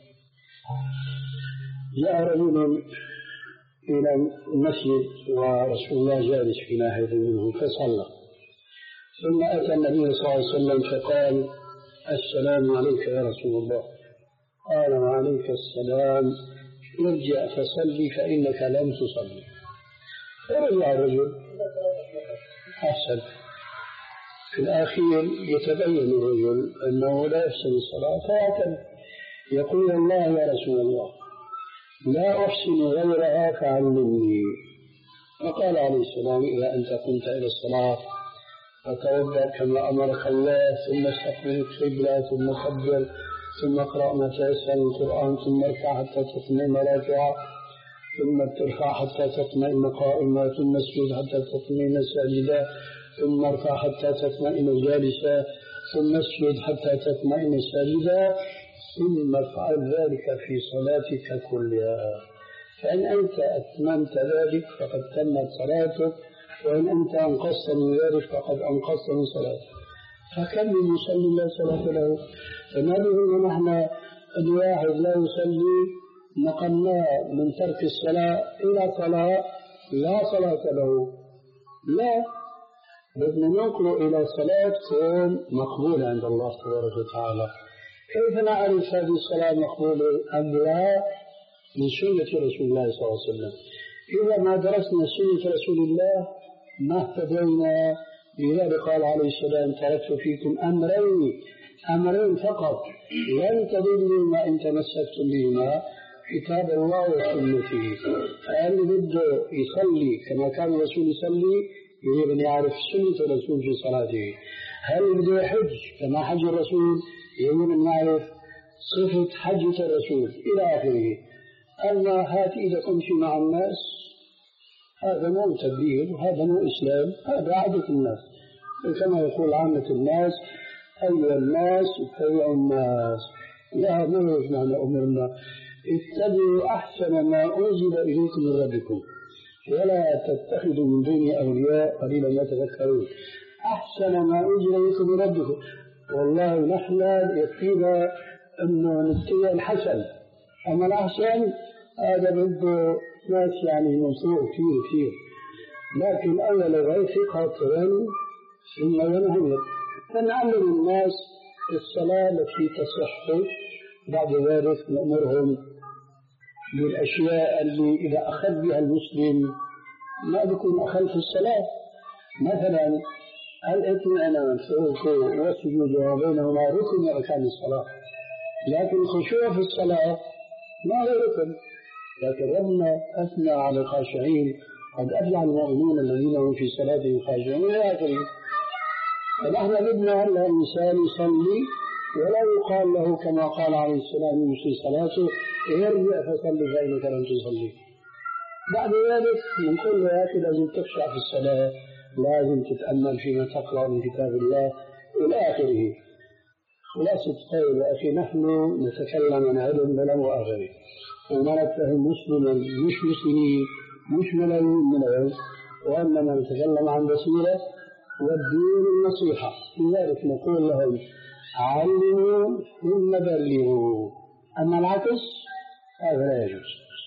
جاء رجل إلى المسجد ورسول الله جالس في ناحية منه فصلى، ثم أتى النبي صلى الله عليه وسلم فقال: السلام عليك يا رسول الله. قال: وعليك السلام، ارجع فصلي فإنك لم تصلي. فرجع الرجل. أحسن. في الأخير يتبين الرجل أنه لا يحسن الصلاة فيعتمد يقول الله يا رسول الله لا أحسن غيرها فعلمني. فقال عليه السلام إذا أنت قمت إلى الصلاة فتوضأ كما أمرك الله ثم استقبل القبلة ثم كبر ثم اقرأ ما تيسر من القرآن ثم اركع حتى تطمئن راكعا ثم ترفع حتى تطمئن قائما ثم اسجد حتى تطمئن ساجدا ثم ارفع حتى تطمئن جالسا ثم اسجد حتى تطمئن ساجدا ثم افعل ذلك في صلاتك كلها. فإن أنت أتممت ذلك فقد تمت صلاتك وإن أنت أنقصت من ذلك فقد أنقصت من صلاتك. فكم من مصلي لا صلاة له؟ فما بهم نحن أن واحد لا يصلي نقلناه من ترك الصلاة إلى صلاة لا صلاة له. لا، بدنا ننقله إلى صلاة تكون مقبولة عند الله تبارك وتعالى. كيف نعرف هذه الصلاة مقبولة أم لا؟ من سنة رسول الله صلى الله عليه وسلم. إذا ما درسنا سنة رسول الله ما اهتدينا. لذلك قال عليه السلام تركت فيكم أمرين أمرين فقط لن تضلوا ما إن تمسكتم بهما كتاب الله وسنته. فاللي بده يصلي كما كان الرسول يصلي يجب أن يعرف سنة الرسول في صلاته. هل بده يحج كما حج الرسول يجب أن نعرف صفة حجة الرسول إلى آخره. أما هات إذا كنت مع الناس هذا مو تبديل وهذا مو إسلام، هذا عادة الناس كما يقول عامة الناس أيها الناس اتبعوا الناس. لا، ما معنى أمرنا اتبعوا أحسن ما أنزل إليكم من ربكم ولا تتخذوا من دونه أولياء قليلا ما تذكرون. أحسن ما أنزل إليكم من ربكم، والله نحن يكفينا أنه نتبع الحسن، أما الأحسن هذا بده ناس يعني منصور كثير كثير. لكن أول غير ثقة ثم ينهمر فنعلم الناس الصلاة التي تصح. بعد ذلك نأمرهم بالأشياء اللي إذا أخذ بها المسلم ما بيكون أخذ في الصلاة. مثلا الاطمئنان في الركوع والسجود وبينهما ركن من أركان الصلاة، لكن الخشوع في الصلاة ما هو ركن. لكن ربنا أثنى على الخاشعين قد أفلح المؤمنون الذين هم في صلاتهم خاشعون إلى آخره. فنحن بدنا هلا الإنسان يصلي ولا يقال له كما قال عليه السلام يمشي صلاته ارجع فصلي فإنك لم تصلي. بعد ذلك نقول له يا أخي لازم تخشع في الصلاة، لازم تتأمل فيما تقرأ من كتاب الله إلى آخره. خلاصة قول يا أخي نحن نتكلم عن علم بلا مؤاخذة وما نتهم مسلما مش مسلمين مش ملايين من العلم، وإنما نتكلم عن بصيرة والدين النصيحة. لذلك نقول لهم علموا ثم بلغوا، أما العكس هذا لا يجوز.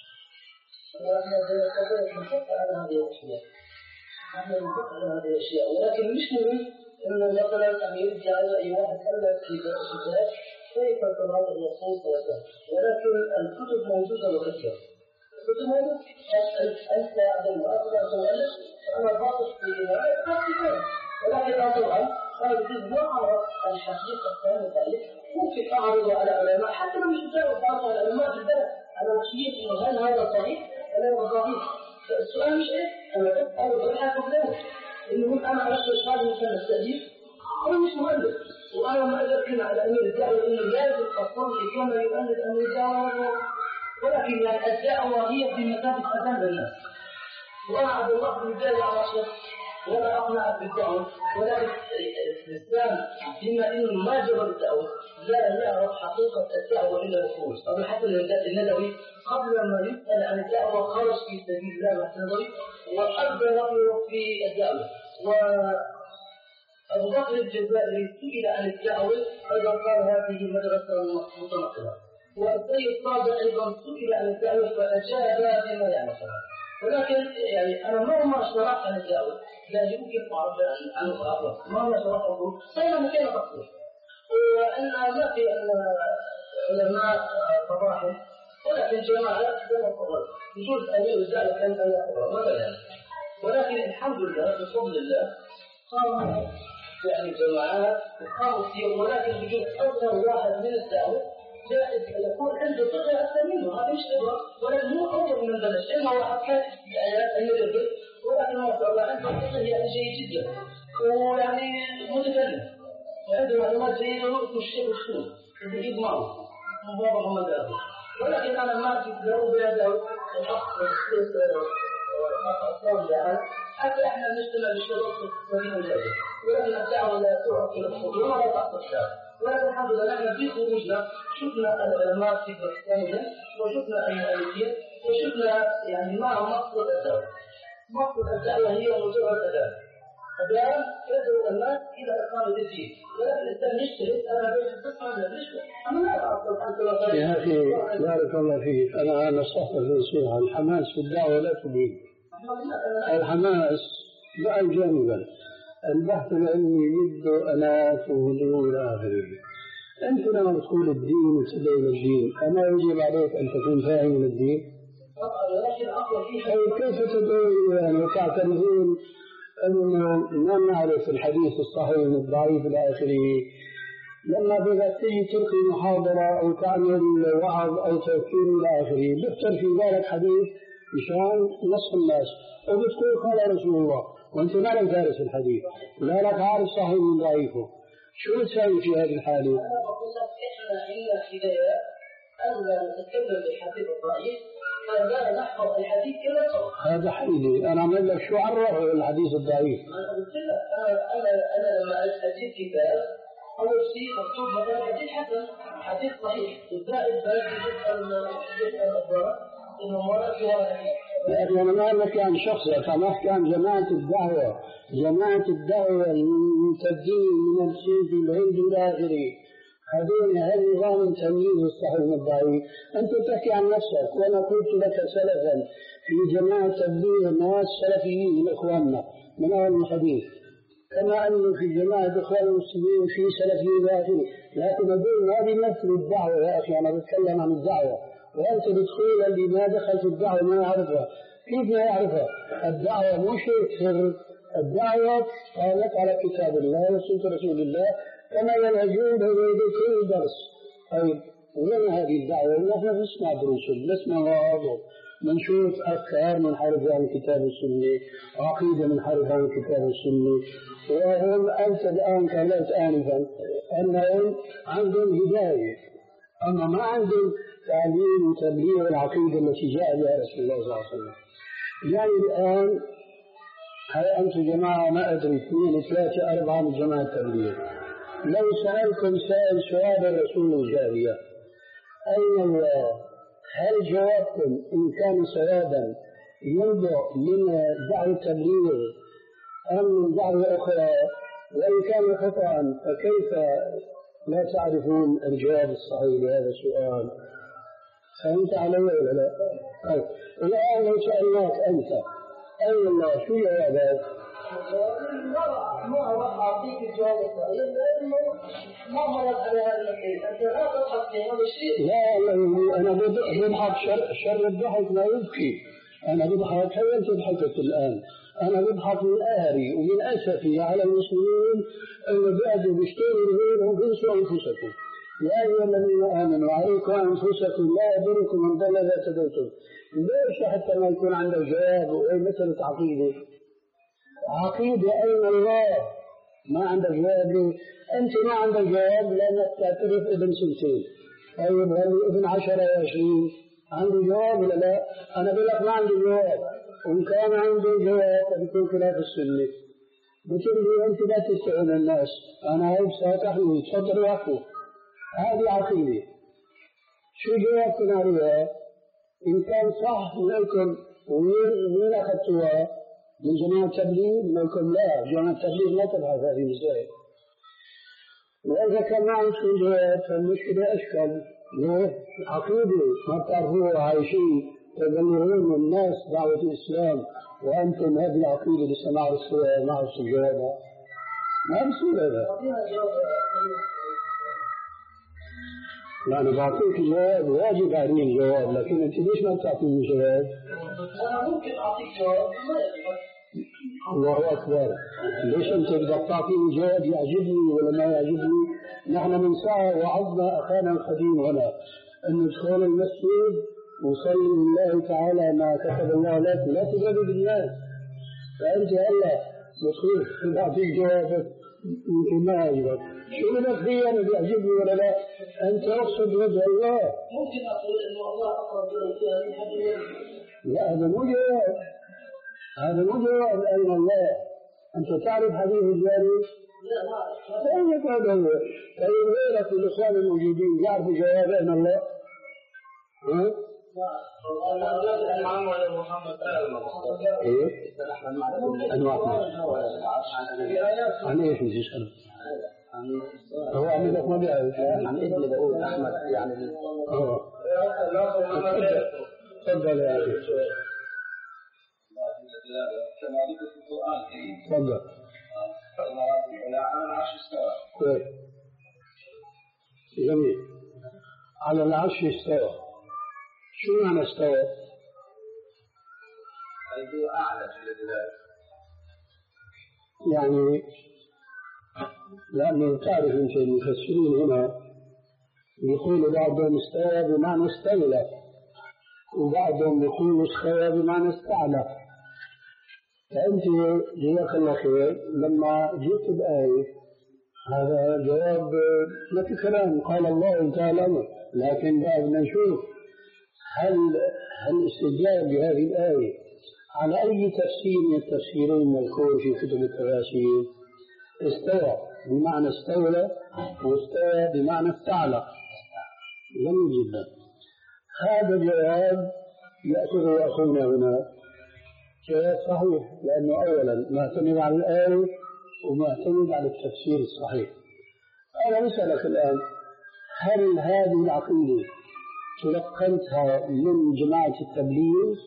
نحن نفكر على هذه الأشياء، ولكن مش مهم إنه مثلا أن يرجع أي واحد ألا في الكتاب كيف صلاة الرسول صلى الله عليه وسلم، ولكن الكتب موجودة وكثيرة. الكتب موجودة أنت عبد المؤخر تؤلف أنا باطل في الكتاب، ولكن طبعا هذا الجزء ما أعرف الحقيقة الثانية ذلك ممكن أعرضه على علماء حتى لو مش جاوب بعض العلماء في البلد على شيء إنه هل هذا صحيح ولا صحيح. السؤال مش إيه أنا أسأل وأحكم له إنه أنا أشرح هذا مثل التأليف أنا مش مؤلف، وأنا ما أدرك على أمير الدعوة إنه لازم أصلي كما يؤلف أمير الدعوة، ولكن الدعوة هي بمثابة أذان الناس. وأنا عبد الله بن جابر على شيخ ولا أقنع بالدعوة، ولكن الإسلام بما إنه ما جرى الدعوة لا يعرف حقيقة الدعوة إلا الخروج. أبو الحسن الندوي قبل ما يسأل عن الدعوة خرج في سبيل الله النظري وحب رأيه في الدعوة. وأبو بكر الجزائري سئل عن الدعوة أيضا قال هذه مدرسة متنقلة. والسيد صادق أيضا سئل عن الدعوة فأجاب بما يعرفها. ولكن يعني أنا مهما شرحت عن الدعوة لا يمكن أعرف عن الأعراف مهما شرحته فإنه كان تقصير، وأن ما في أن علماء فضاحل، ولكن جماعة كما قرر يجوز أن يرجع كان أن يقرر ولا يعني. ولكن الحمد لله بفضل الله صار يعني جماعات وقاموا فيهم، ولكن بجد أصغر واحد من الدعوة جائز أن يكون عنده فقه أكثر منه، هذا مش خبرة، ولكن مو أول من بلش، إما واحد كان آيات المدرب، ولكن ما شاء الله عنده فقه يعني جيد جدا، ويعني متكلم، وعنده معلومات جيدة ويذكر الشيء والسنة، يجيب معه، مبارك محمد أبو. ولكن أنا ما أجد له بهذا الحق والأصل يعني حتى إحنا نجتمع بالشباب في السنين الجاية، ولكن الدعوة لا تؤكل الحضور ولا تأخذ الشعب. ولكن الحمد لله نحن في خروجنا شفنا العلماء في باكستان وشفنا المؤلفين وشفنا يعني ما هو مقصد الدعوة. مقصد الدعوة هي مجرد أداة. أداة تدعو الناس إلى إقامة الدين، ولكن الإنسان يجتهد أنا بيت القسمة من الرشوة. أنا لا أعرف أنت لا يا أخي بارك الله فيك، أنا نصحت النصيحة، الحماس في الدعوة لا تبين. الحماس لا جانبا، البحث العلمي بده أنات وهدوء إلى آخره. أنت لما تقول الدين وتدين الدين، أما يجب عليك أن تكون فاهم الدين؟ أي كيف تدعو يعني وتعترفون أنه ما نعرف الحديث الصحيح من الضعيف إلى آخره؟ لما بدك تيجي تلقي محاضرة أو تعمل وعظ أو تذكير إلى آخره، بيختر في ذلك حديث مشان نصف الناس، وبتقول قال رسول الله وأنت ما لك دارس الحديث، لا لك عارف صحيح من ضعيفه، شو تسوي في هذه الحالة؟ أنا بقول لك إحنا إلا حداية ألا نتكلم بالحديث الضعيف، فلا نحفظ الحديث كما صح. هذا حيلي، أنا أعمل لك شو عرف الحديث الضعيف؟ أنا قلت لك أنا أنا لما أجيب كتاب أول شيء مكتوب مثلا حديث حسن، حديث صحيح، والزائد بس يسأل الأخبار إنه مرة في ورا لكن أنا ما أحكي عن شخصك، أنا أحكي عن جماعة الدعوة، جماعة الدعوة الممتدين من الصوف الهند إلى آخره، هذول هل نظام تمييز الصحيح من الضعيف؟ أنت تحكي عن نفسك، وأنا قلت لك سلفا في جماعة تبليغ الناس سلفيين من إخواننا من أهل الحديث، كما أنه في جماعة إخوان المسلمين في سلفيين إلى آخره، لكن هذول ما بيمثلوا الدعوة يا أخي، أنا بتكلم عن الدعوة، وأنت بتقول اللي ما دخل في الدعوة ما يعرفها، كيف ما يعرفها؟ الدعوة مو شيء سر، الدعوة قامت على كتاب الله وسنة رسول الله كما يلهجون بين كل درس. طيب وين هذه الدعوة؟ نحن نسمع دروس، نسمع مواعظ، نشوف أفكار منحرفة عن كتاب السنة، عقيدة منحرفة عن كتاب السنة، وهم أنت الآن قالت آنفا أنهم عندهم هداية، أما ما عندهم تعليم وتبليغ العقيدة التي جاء بها رسول الله صلى الله عليه وسلم. يعني الآن هاي أنتم جماعة ما أدري اثنين ثلاثة أربعة من جماعة التبليغ، لو سألكم سائل سؤال الرسول الجارية أين الله؟ هل جوابكم إن كان صوابا ينبع من دعوة التبليغ أم من دعوة أخرى؟ وإن كان خطأ فكيف لا تعرفون الجواب الصحيح لهذا السؤال؟ فهمت علي ولا لا؟ طيب الآن لو سألناك أنت أين الله شو جوابك؟ ما راح أعطيك الجواب الصحيح لأنه ما مرت على هذا الحديث، أنت لا تضحك في هذا الشيء. لا أنا بضحك شر, شر الضحك لا يبكي، أنا بضحك هي أنت ضحكت الآن، أنا بضحك من قهري ومن أسفي على المسلمين اللي قاعدوا بيشتروا غيرهم بينسوا أنفسكم. يا أيها الذين آمنوا عليكم أنفسكم لا يضركم من ضل إذا اهتديتم. ليش حتى ما يكون عندك جواب وأي مسألة عقيدة؟ عقيدة أين الله؟ ما عندك جواب ليه؟ أنت ما عندك جواب لأنك تعترف ابن سنتين. طيب هل ابن عشرة وعشرين عنده جواب ولا لا؟ أنا بقول لك ما عندي جواب، وإن كان عنده جواب فبيكون خلاف السنة. بتقول لي أنت لا تستعين الناس، أنا هيك سأتحمل تفضل وقفوا. هذه عقيدة. شو جوابكم عليها؟ إن كان صح لكم وين أخذتوها؟ من جماعة التبليغ؟ لكم لا، جماعة التبليغ لا تبحث هذه المسائل. وإذا كان ما عندكم جواب فالمشكلة أشكال. ليه؟ عقيدة ما بتعرفوها عايشين تبلغون الناس دعوة الإسلام وأنتم هذه العقيدة لسه ما عرفتوها ما عرفتوا جوابها. ما بصير هذا. لا أنا بعطيك جواب واجب عليه الجواب، لكن أنت ليش ما تعطيني جواب؟ أنا ممكن أعطيك جواب ما يجب. الله أكبر. ليش أنت بدك تعطيني جواب يعجبني ولا ما يعجبني؟ نحن من ساعة وعظنا أخانا القديم هنا أن ندخل المسجد وصلي لله تعالى ما كتب الله لك لا تجرب بالناس. فأنت هلا بتخيف تعطيك جوابك يمكن ما يعجبك. شو بدك فيه أنا بيعجبني ولا لا؟ أنت اقصد وجه الله. ممكن أقول أن الله أقرب إليك من حبل. لا هذا مو جواب، هذا مو جواب أين الله. أنت تعرف حديث الجاري؟ لا ما أعرف. فأين هذا هو؟ طيب غيرك الإخوان الموجودين يعرفوا جواب أين الله؟ ها؟ محمد ايه؟ انواع عن ايش بدي اساله؟ هو عم لك ما بيعرف عن ابن داوود احمد يعني اه تفضل يا اخي تفضل. كويس جميل. على العرش استوى. شو معنى استوى؟ هو أعلى في البلاد. يعني لأنه تعرف أنت المفسرين هنا يقول بعضهم استوى بمعنى استولى وبعضهم يقول استوى بمعنى استعلى. فأنت جزاك الله خير لما جئت بآية هذا جواب لك كلام قال الله تعالى، لكن بدنا نشوف هل هل الاستدلال بهذه الآية على أي تفسير من التفسيرين المذكور في كتب التفاسير؟ استوى بمعنى استولى واستوى بمعنى استعلى. جميل جدا. هذا الجواب يأخذه أخونا هنا جواب صحيح، لأنه أولا معتمد على الآية ومعتمد على التفسير الصحيح. أنا أسألك الآن، هل هذه العقيدة تلقنتها من جماعة التبليغ؟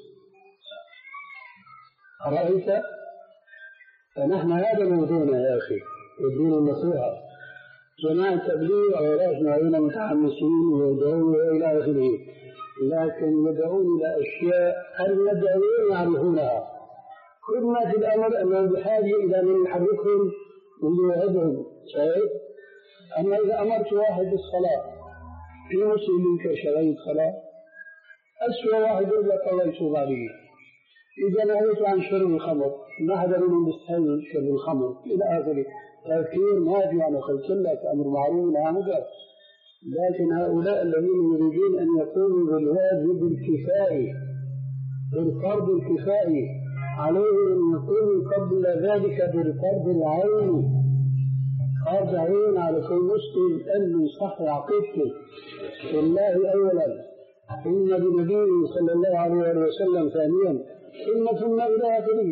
أرأيت؟ فنحن هذا موضوعنا يا أخي الدين النصيحة. جماعة التبليغ أولادنا هنا متحمسين ويدعون إلى آخره، لكن يدعون إلى أشياء المدعوين يعرفونها. كل ما في الأمر أنهم بحاجة إلى من يحركهم ويوعدهم. شايف؟ أما إذا أمرت واحد بالصلاة في مسلم منك شرعية صلاة، أسوأ واحد يقول لك الله يتوب عليه. إذا نهيت عن شرب الخمر ما حدا منهم بيستحل شرب الخمر إلى آخره. تذكير ما في، أنا قلت لك أمر معروف ونهي عن منكر. لكن هؤلاء الذين يريدون أن يقوموا بالواجب الكفائي بالفرض الكفائي عليهم أن يقوموا قبل ذلك بالفرض العيني. فرض عين على كل مسلم أن يصح عقيدته بالله أولا، ثم بنبيه صلى الله عليه وسلم ثانيا، ثم ثم إلى آخره.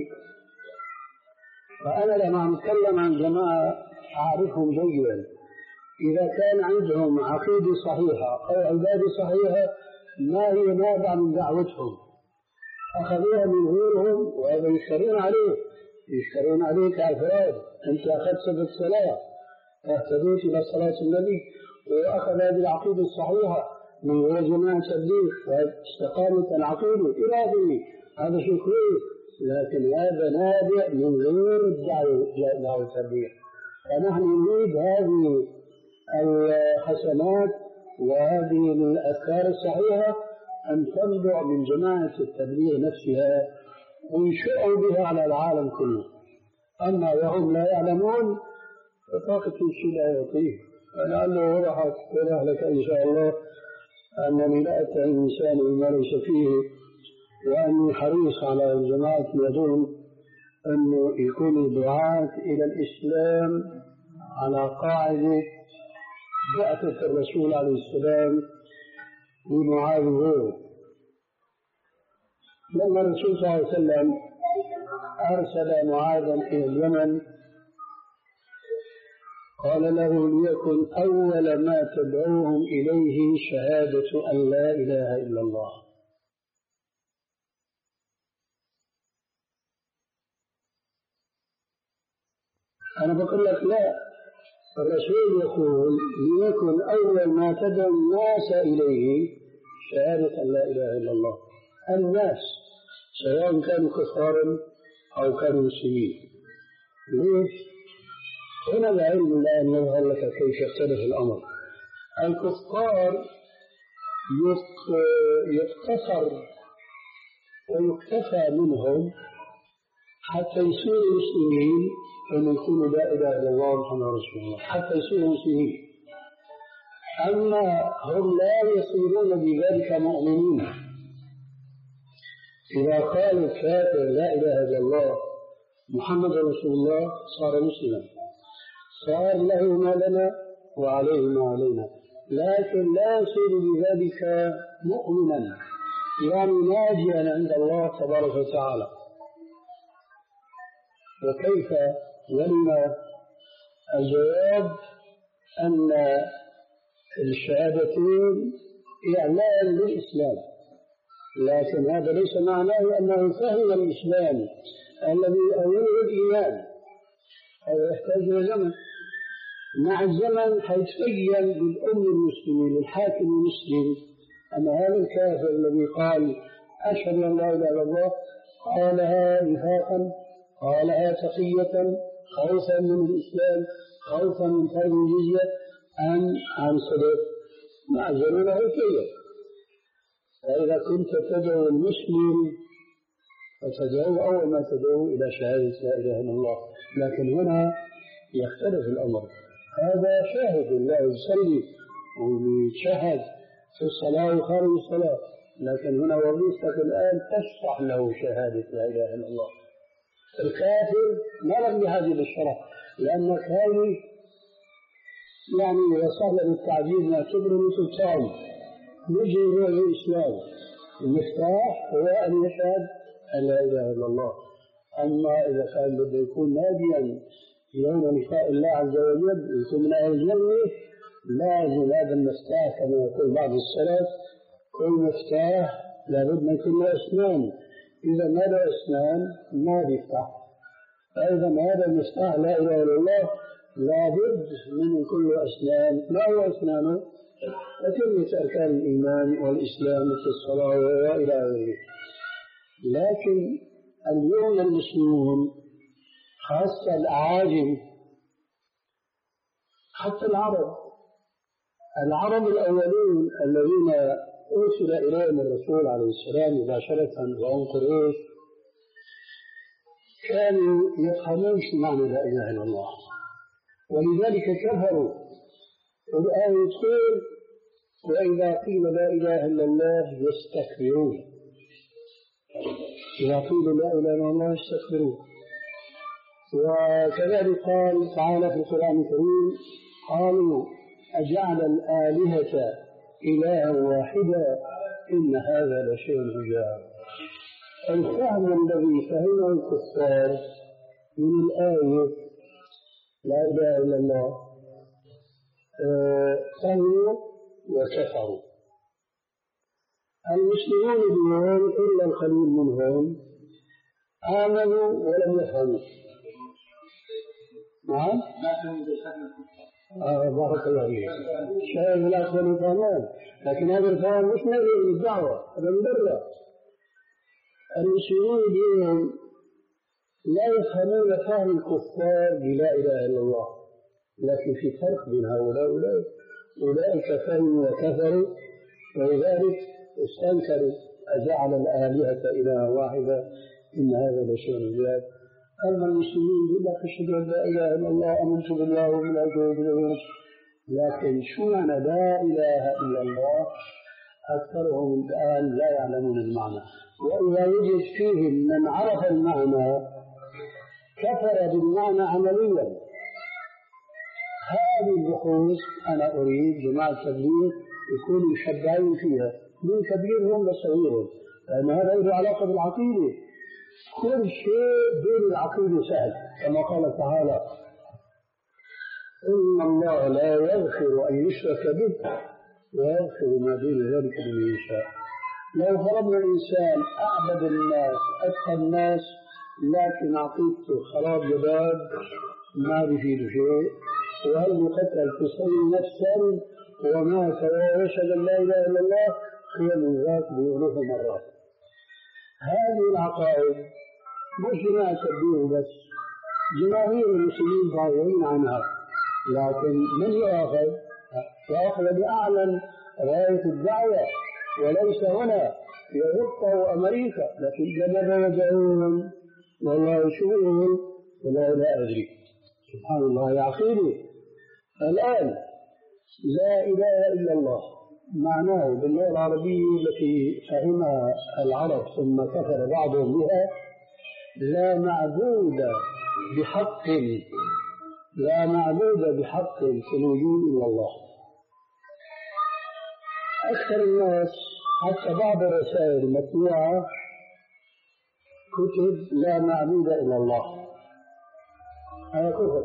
فأنا لما أتكلم عن جماعة أعرفهم جيدا، إذا كان عندهم عقيدة صحيحة أو عبادة صحيحة ما هي نابعة من دعوتهم أخذوها من غيرهم، وهذا يشترون عليه يشترون عليه كأفراد. أنت أخذت سبب الصلاة اهتديت إلى صلاة النبي وأخذ هذه العقيدة الصحيحة من غير جماعة تبليغ واستقامت العقيدة إلى آخره. هذا شيء كويس، لكن هذا نابع من غير الدعوة التبليغ. فنحن نريد هذه الحسنات وهذه الأفكار الصحيحة أن تنبع من جماعة التبليغ نفسها وينشئوا بها على العالم كله. أما وهم لا يعلمون فطاقة الشيء لا يعطيه. فلعله وضحت وضح لك إن شاء الله أنني لا أتعب الإنسان بما ليس فيه، وأني حريص على الجماعة يدون أنه يكون الدعاة إلى الإسلام على قاعدة بعثة الرسول عليه السلام لمعاذ غيره. لما الرسول صلى الله عليه وسلم أرسل معاذا إلى اليمن قال له ليكن أول ما تدعوهم إليه شهادة أن لا إله إلا الله. أنا بقول لك لا، الرسول يقول ليكن أول ما تدعو الناس إليه شهادة أن لا إله إلا الله. الناس سواء كانوا كفارا أو كانوا مسلمين. ليش؟ هنا العلم الآن يظهر لك كيف يختلف الأمر. الكفار يقتصر ويكتفى منهم حتى يصيروا مسلمين أن يكونوا لا إله إلا الله محمد رسول الله، حتى يصيروا مسلمين. أما هم لا يصيرون بذلك مؤمنين. إذا قال الكافر لا إله إلا الله محمد رسول الله صار مسلما، صار له ما لنا وعليه ما علينا، لكن لا يصير بذلك مؤمنا يعني ناجيا عند الله تبارك وتعالى. وكيف؟ لما الجواب أن الشهادتين إعلان للإسلام، لكن هذا ليس معناه أنه فهم الإسلام الذي أوله الإيمان. هذا يحتاج إلى زمن. مع الزمن حيتبين للأم المسلمين للحاكم المسلم أن هذا الكافر الذي قال أشهد أن لا إله إلا الله قالها نفاقا، قالها تقية خوفا من الإسلام، خوفا من فرض الجزية عن عن صدق. مع الزمن هيتبين. فإذا كنت تدعو المسلم فتدعو أول ما تدعو إلى شهادة لا إله إلا الله، لكن هنا يختلف الأمر. هذا شاهد الله يصلي ويشهد في الصلاة وخارج الصلاة، لكن هنا وظيفتك الآن تشرح له شهادة لا إله إلا الله. الكافر ما لم بهذه الشرح، لأن كان يعني إذا صار بالتعبير نعتبره مثل طعم نجي إلى الإسلام. المفتاح هو أن يشهد أن لا إله إلا الله. أما إذا كان بده يكون ناجيا يوم لقاء الله عز وجل يكون من أهل الجنة، لازم هذا المفتاح كما يقول بعض السلف كل مفتاح لابد من يكون له أسنان، إذا ما له أسنان ما بيفتح. فإذا هذا المفتاح لا إله إلا الله لابد من يكون له أسنان. ما هو أسنانه؟ أتمة أركان الإيمان والإسلام مثل الصلاة وإلى غيره. لكن اليوم المسلمون خاصة الأعاجم حتى العرب العرب الأولين الذين أرسل إليهم الرسول عليه السلام مباشرة وهم قريش كانوا يفهمون شو معنى لا إله إلا الله، ولذلك كفروا. والآية تقول وإذا قيل لا إله إلا الله يستكبرون. إذا قيل لا إله إلا الله يستكبرون. وكذلك قال تعالى في القرآن الكريم قالوا أجعل الآلهة إلها واحدا إن هذا لشيء عجاب. الفهم الذي فهمه الكفار من الآية لا إله إلا الله فهموا وكفروا. المسلمون اليوم إلا القليل منهم آمنوا ولم يفهموا. نعم؟ آه بارك الله فيك. شايف الأخوة الفهمان، لكن هذا الفهم مش نبي الدعوة، هذا مدرة. المسلمون اليوم لا يفهمون فهم الكفار بلا إله إلا الله، لكن في فرق بين هؤلاء وأولئك. أولئك فهموا وكفروا ولذلك استنكروا أجعل الآلهة إلها واحدة إن هذا لشيء عجاب. أما المسلمين يقول لك أشهد أن لا إله إلا الله آمنت بالله وبالملائكة وبالرسل، لكن شو معنى لا إله إلا الله أكثرهم الآن لا يعلمون المعنى. وإذا وجد فيهم من عرف المعنى كفر بالمعنى عمليا. هذه البحوث أنا أريد جماعة التبليغ يكونوا مشبعين فيها من كبيرهم لصغيرهم، لأن هذا له علاقة بالعقيدة. كل شيء بين العقيدة سهل، كما قال تعالى إن الله لا يغفر أن يشرك به ويغفر ما دون ذلك لمن يشاء. لو فرضنا الإنسان أعبد الناس أتقى الناس لكن عقيدته خراب جباب ما بيفيد شيء، وهل قتل تسعين نفسا ومات ويشهد أن لا إله إلا الله خير من ذاك بألوف مرات. هذه العقائد مش جماعة التبليغ بس، جماهير المسلمين ضايعين عنها، لكن من يأخذ؟ يأخذ بأعلن راية الدعوة، وليس هنا في أوروبا وأمريكا، لكن لماذا يدعون والله يشوفون ولا لا أدري. سبحان الله يا عقيلي. الآن لا إله إلا الله معناه باللغة العربية التي فهمها العرب ثم كفر بعضهم بها لا معبود بحق لا معبود بحق في الوجود إلا الله. أكثر الناس حتى بعض الرسائل المطبوعة كتب لا معبود إلا الله، هذا كفر.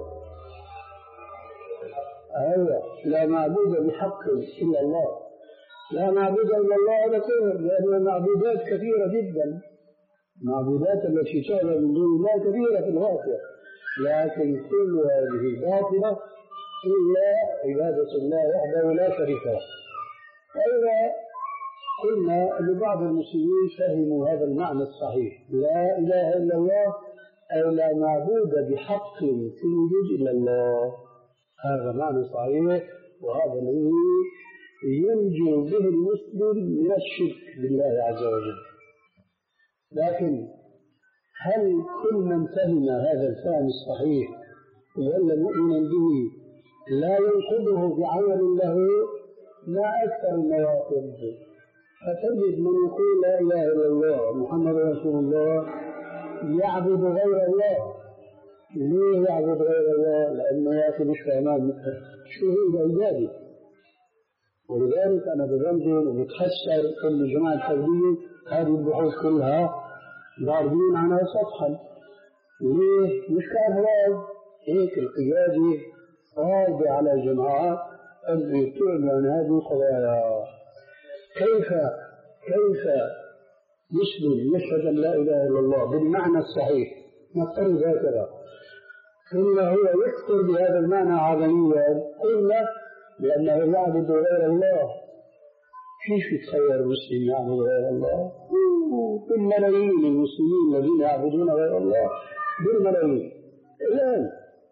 أيوة، لا معبود بحق إلا الله، لا معبود إلا الله هذا كفر، لأن المعبودات كثيرة جدا، المعبودات التي تعبد من دون الله كثيرة في الواقع، لكن كل هذه باطلة إلا عبادة الله وحده لا شريك له. فإذا قلنا لبعض المسلمين فهموا هذا المعنى الصحيح، لا إله إلا الله أي لا معبود بحق في الوجود إلا الله، هذا معنى صحيح، وهذا الذي ينجو به المسلم من الشرك بالله عز وجل. لكن هل كل من فهم هذا الفهم الصحيح ولا مؤمنا به لا ينقضه بعمل له؟ ما أكثر المواقف، فتجد من يقول لا إله إلا الله محمد رسول الله يعبد غير الله. ليه يعبد غير الله؟ لأنه يا أخي مش فهمان شو هو العبادة. ولذلك أنا ببنزل وبتخسر كل جماعة التوحيد هذه البحوث كلها ضاربين عنها سطحا. ليه؟ مش كأفراد هيك القيادة صعبة على الجماعات أن يبتعدوا عن هذه القضايا. كيف كيف مسلم يشهد أن لا إله إلا الله بالمعنى الصحيح نفترض هكذا ثم هو يكفر بهذا المعنى عدميا، قلنا لأنه يعبد غير الله. كيف يتخير مسلم يعبد غير الله؟ بالملايين المسلمين الذين يعبدون غير الله بالملايين. الآن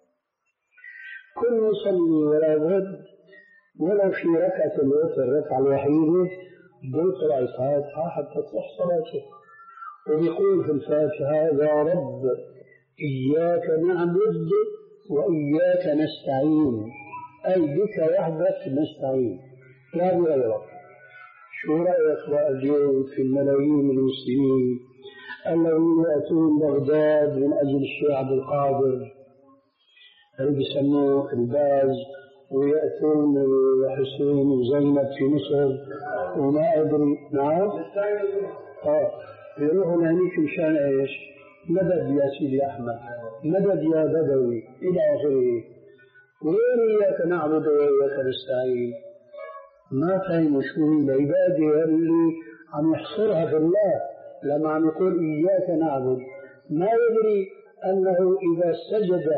كل مصلي ولا بد ولو في ركعة الوتر الركعة الوحيدة بيقرأ الفاتحة حتى تصح صلاته، ويقول في الفاتحة يا رب إياك نعبد وإياك نستعين، أي بك وحدك نستعين لا بغيرك. شو رأيك بقى اليوم في الملايين المسلمين الذين يأتون بغداد من أجل الشيخ عبد القادر اللي بيسموه الباز، ويأتون حسين وزينب في مصر وما أدري نعم آه يروحوا لهنيك مشان إيش؟ مدد يا سيدي أحمد، مدد يا بدوي إلى آخره. وين إياك نعبد وإياك نستعين؟ ما فهموا شو العبادة اللي عم يحصرها في الله لما عم يقول إياك نعبد. ما يدري أنه إذا سجد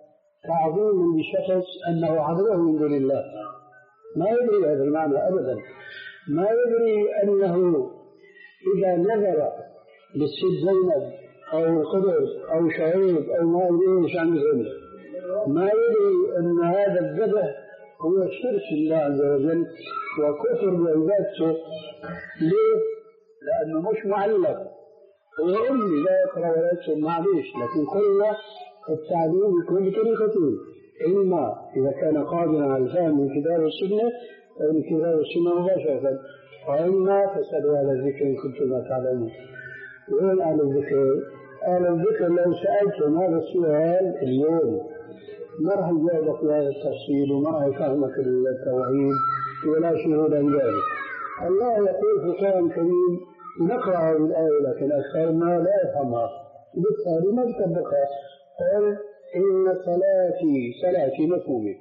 تعظيم لشخص أنه عبده من دون الله، ما يدري هذا المعنى أبدا. ما يدري أنه إذا نذر للسيد زينب أو القدر أو شعيب أو ما يدري ايش عن ذلك، ما يدري أن هذا الذبح هو شرك الله عز وجل وكفر بعبادته. ليه؟ لأنه مش معلق، هو أمي لا يقرأ ولا يكتب معليش، لكن كل التعليم يكون بطريقتين، إما إذا كان قادرا على الفهم من كتاب السنة أو من كتاب السنة مباشرة، وإما فاسألوا أهل الذكر إن كنتم لا تعلمون. وين أهل الذكر؟ أهل الذكر لو سألتم هذا السؤال اليوم ما راح يجاوبك في هذا التفصيل وما راح يفهمك التوحيد ولا شيء من ذلك. الله يقول في القرآن الكريم نقرأ هذه الآية لكن أكثرنا لا يفهمها، بالتالي ما تطبقها. قل إن صلاتي صلاتي مفهومة،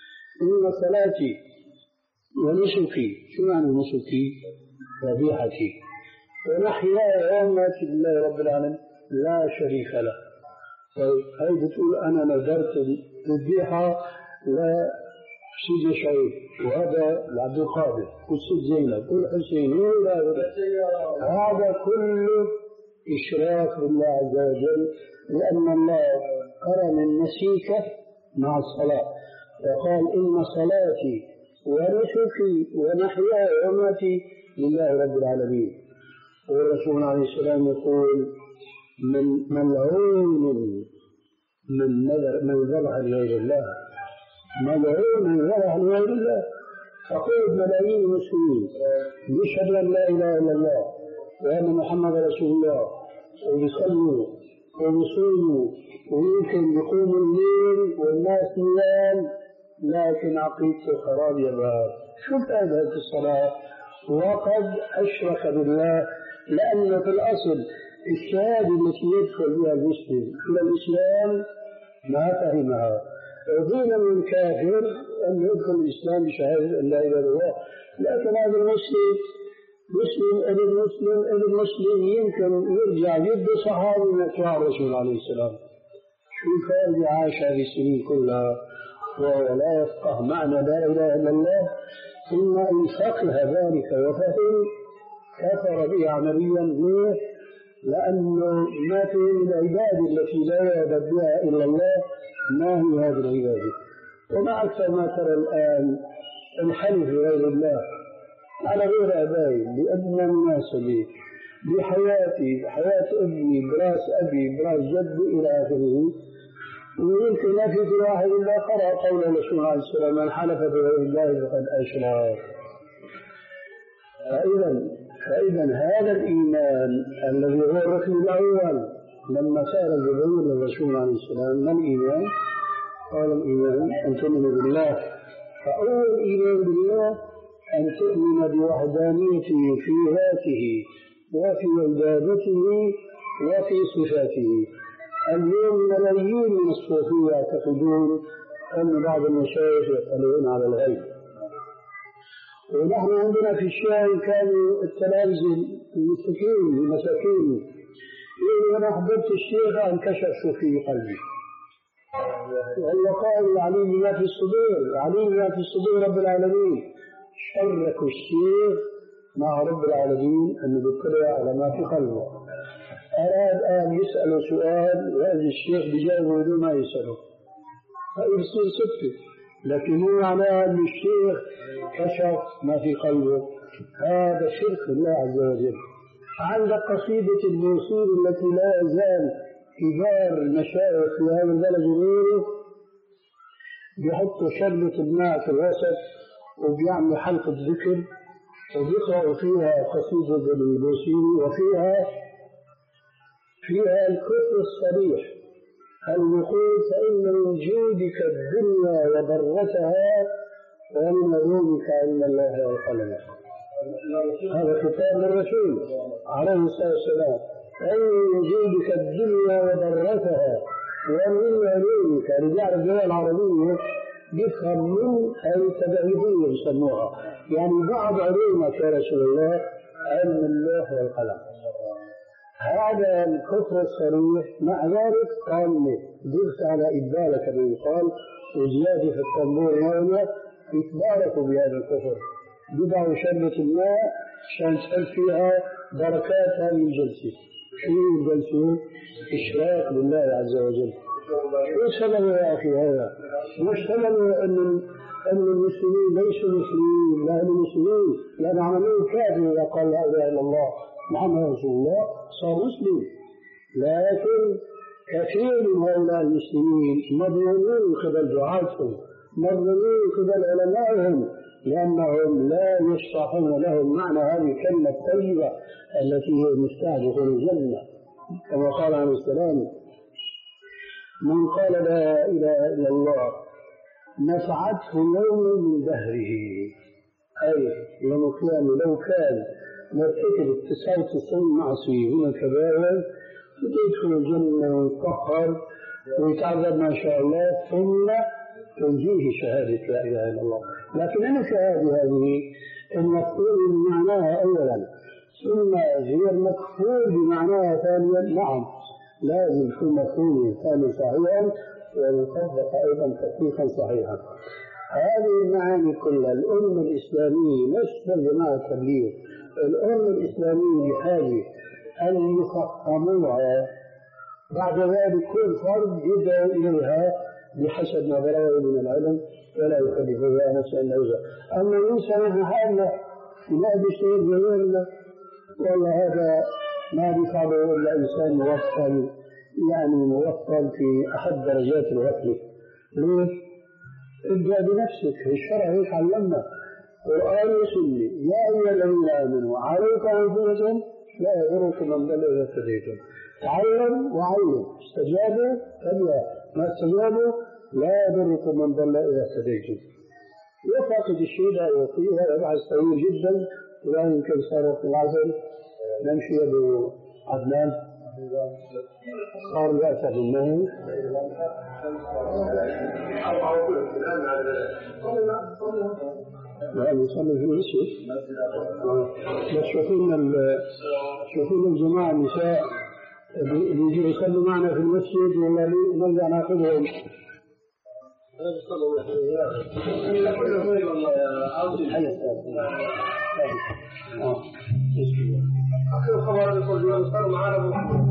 إن صلاتي ونسكي، شو معنى نسكي؟ ذبيحتي ونحياي ومماتي لله رب العالمين لا شريك له. طيب هي بتقول أنا نذرت الذبيحة لسيد شعيب وهذا لعبد القادر والسيد زينب والحسين، هذا كله إشراك بالله عز وجل، لأن الله قرن النسيك مع الصلاة وقال إن صلاتي ونسكي ومحياي ومماتي لله رب العالمين. والرسول عليه السلام يقول من ملعون من نذر من ذبح لغير الله، ملعون من ذبح لغير الله. فقلت ملايين المسلمين يشهد أن لا إله إلا الله وأن محمد رسول الله، ويصلوا ويصوموا ويمكن يقوموا الليل والناس نيام، لكن عقيدته خراب يا باب. شو فائدة هذه الصلاة وقد أشرك بالله؟ لأن في الأصل الشهادة التي يدخل بها المسلم إلى الإسلام ما فهمها. وقيل من كافر أن يدخل الإسلام بشهادة أن لا إله إلا الله، لكن هذا المسلم مسلم ابن مسلم ابن مسلم يمكن يرجع جد صحابي من أتباع الرسول عليه السلام. شو فائدة عاش هذه السنين كلها وهو لا يفقه معنى لا إله إلا الله؟ ثم إن فقه ذلك وفهم كفر به عمليا. ليه؟ لأنه ما في العبادة التي لا يعبد بها إلا الله. ما هي هذه العبادة؟ وما أكثر ما ترى الآن الحلف بغير الله على غير آبائي بأدنى مناسبة بحياتي، بحياة أبي، براس أبي، براس جدي إلى آخره. ويمكن ما في كل واحد إلا قرأ قول الرسول عليه السلام من حلف بغير الله فقد أشرك. فإذا فإذا هذا الإيمان الذي هو الركن الأول لما سأل جبريل الرسول عليه السلام ما الإيمان؟ قال الإيمان أن تؤمن بالله. فأول إيمان بالله أن تؤمن بوحدانيته في ذاته وفي عبادته وفي صفاته. اليوم ملايين من الصوفية يعتقدون أن بعض المشايخ يطلعون على الغيب. ونحن عندنا في الشام كانوا التلامذة المسكين المساكين يقولوا أنا حضرت الشيخ انكشف في قلبي، والله قال عليم ما في الصدور، عليم ما في الصدور رب العالمين. شركوا الشيخ مع رب العالمين أنه بيطلع على ما في قلبه. أراد أن يسأل سؤال وهذا الشيخ بجاوبه بدون ما يسأله فيصير صدفة، لكن مو معناه أن الشيخ كشف ما في قلبه. هذا شرك بالله عز وجل. عندك قصيدة البوصير التي لا يزال كبار المشايخ في هذا البلد وغيره بيحطوا شربة الماء في الوسط وبيعملوا حلقة ذكر وبيقرأوا فيها قصيدة البوصيري وفيها فيها الكفر الصريح الوقود فإن من جودك الدنيا وضرتها ومن علومك علم الله والقلم. هذا خطاب للرسول عليه الصلاة والسلام. فإن من جودك الدنيا وضرتها ومن علومك. رجال الدول العربية بيفهم من التبعيدية يسموها، يعني بعض علومك يا رسول الله علم الله والقلم. هذا الكفر الصريح. مع ذلك قال لي ضغط على إبالة كما يقال وزيادة في الطنبور هنا يتباركوا بهذا الكفر. بدعوا شربة الماء عشان تحل فيها بركات هذه الجلسة. شو الجلسة؟ إشراك بالله عز وجل. شو سبب يا أخي هذا؟ مش سبب أن أن المسلمين ليسوا مسلمين، لا هم مسلمين، لأن عملوا كافر إذا قال لا إله إلا الله محمد رسول الله صار مسلم. لكن كثير من هؤلاء المسلمين مظلومين قبل دعاتهم، مظلومين قبل علمائهم، لأنهم لا يشرحون لهم معنى هذه الكلمة الطيبة التي هي مفتاح دخول الجنة. كما قال عليه السلام من قال لا إله إلا الله نفعته يوم من دهره، أي يوم القيامة لو كان مرتكب تسعة وتسعين معصية من الكبائر يدخل الجنة ويطهر ويتعذب ما شاء الله ثم تنجيه شهادة لا إله إلا الله. لكن أنا شهادة هذه المفعول بمعناها أولا ثم غير مكفول بمعناها ثانيا. نعم لازم يكون مفعول ثاني صحيحا ويطبق أيضا تطبيقا صحيحا. هذه المعاني كلها الأمة الإسلامية مش جماعة التبليغ، الأمة الإسلامية بحاجة أن يفهموها. بعد ذلك كل فرد يدعو إليها بحسب ما بلغه من العلم ولا يكلف بها نفسا إلا وسعها. أما الإنسان في حالنا ينادي شيء غيرنا والله هذا ما بيفعله إلا إنسان موصل، يعني موصل في أحد درجات الغفلة. ليه؟ ابدأ بنفسك، الشرع هيك علمنا قرآن وسنة. يا أيها الذين آمنوا عليكم أنفسكم لا يضركم من ضل إذا اهتديتم. تعلم وعلم، استجابوا فلا، ما استجابوا لا يضركم من ضل إذا اهتديتم. وفاقد الشيء لا يعطيه. هذا بحث طويل جدا ولا يمكن صارت العزل. نمشي أبو عدنان صار يأتى بالنهي. يعني نصلي في المسجد بس شوفين شوفين الجماعة النساء بيجوا يصلوا معنا في المسجد ولا نرجع ناخذهم. أخير خبر يقول يصلوا معنا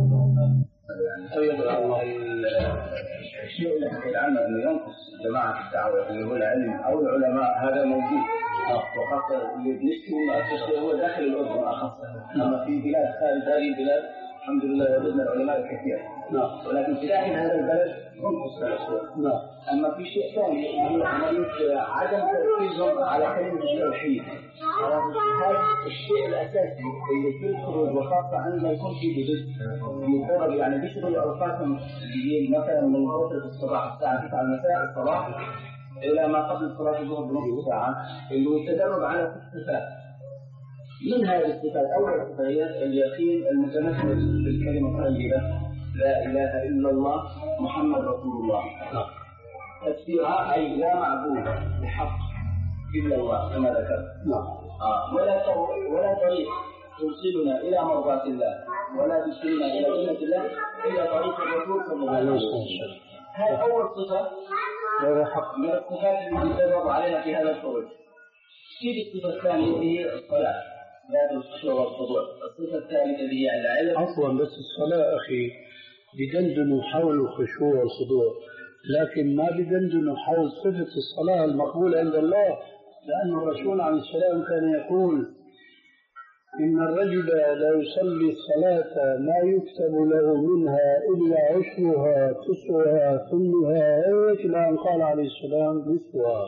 الشيء اللي حكيت عنه انه ينقص جماعه الدعوه اللي هو العلم او العلماء هذا موجود، وخاصه اللي بنشتكي منه اكثر شيء هو داخل الاردن اخص. اما في بلاد خارج هذه البلاد الحمد لله وجدنا العلماء الكثير، ولكن في داخل هذا البلد ينقص الاشياء. اما في شيء ثاني هو عمليه عدم تركيزهم على كلمه التوحيد. هذا الشيء الاساسي اللي في الخروج، وخاصه عندما يكون في جدد يضرب، يعني بيشتغلوا اوقاتهم مثلا من فتره الصباح الساعه تسعة المساء الصباح الى ما قبل صلاه الظهر بنصف ساعه، اللي هو التدرب على الصفات. من هذه الصفات اول صفه هي اليقين المتمثل بالكلمه الطيبه لا اله الا الله محمد رسول الله. تفسيرها اي لا معبود بحق الا الله كما ذكرت. آه. ولا ولا طريق توصلنا الى مرضات الله ولا توصلنا الى جنه الله الا طريق الرسول صلى الله عليه وسلم. هذه اول صفه من الصفات التي تدرب علينا في هذا الخروج. تيجي الصفه الثانيه هي الصلاه، لا الخشوع والخضوع. الصفه الثالثه هي العلم. عفوا بس الصلاه اخي بدندنوا حول الخشوع والخضوع، لكن ما بدندنوا حول صفه الصلاه المقبوله عند الله، لأن الرسول عليه السلام كان يقول إن الرجل لا يصلي الصلاة ما يكتب له منها إلا عشرها تسعها ثمها هيك، لأن قال عليه السلام نصفها.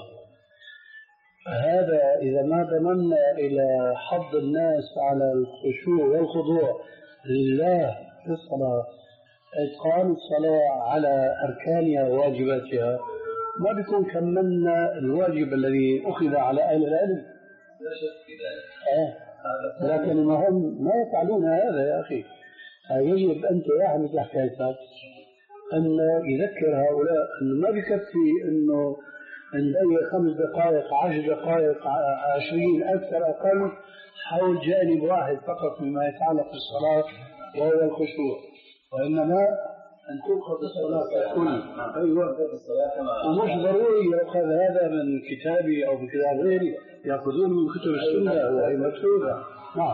هذا إذا ما ضممنا إلى حض الناس على الخشوع والخضوع لله في الصلاة، إتقان الصلاة على أركانها وواجباتها، ما بيكون كملنا الواجب الذي أخذ على أهل العلم. لا شك في ذلك. آه. لكن ما هم ما يفعلون هذا يا أخي. يجب أنت يا أحمد حكايتك أن يذكر هؤلاء أنه ما بكفي أنه نضيع خمس دقائق عشر دقائق عشرين أكثر أقل حول جانب واحد فقط مما يتعلق بالصلاة وهو الخشوع، وإنما أن تؤخذ الصلاة كل. أيوة. ومش ضروري يأخذ هذا من كتابي أو من كتاب غيري، يأخذون من كتب السنة وهي مكتوبة. نعم.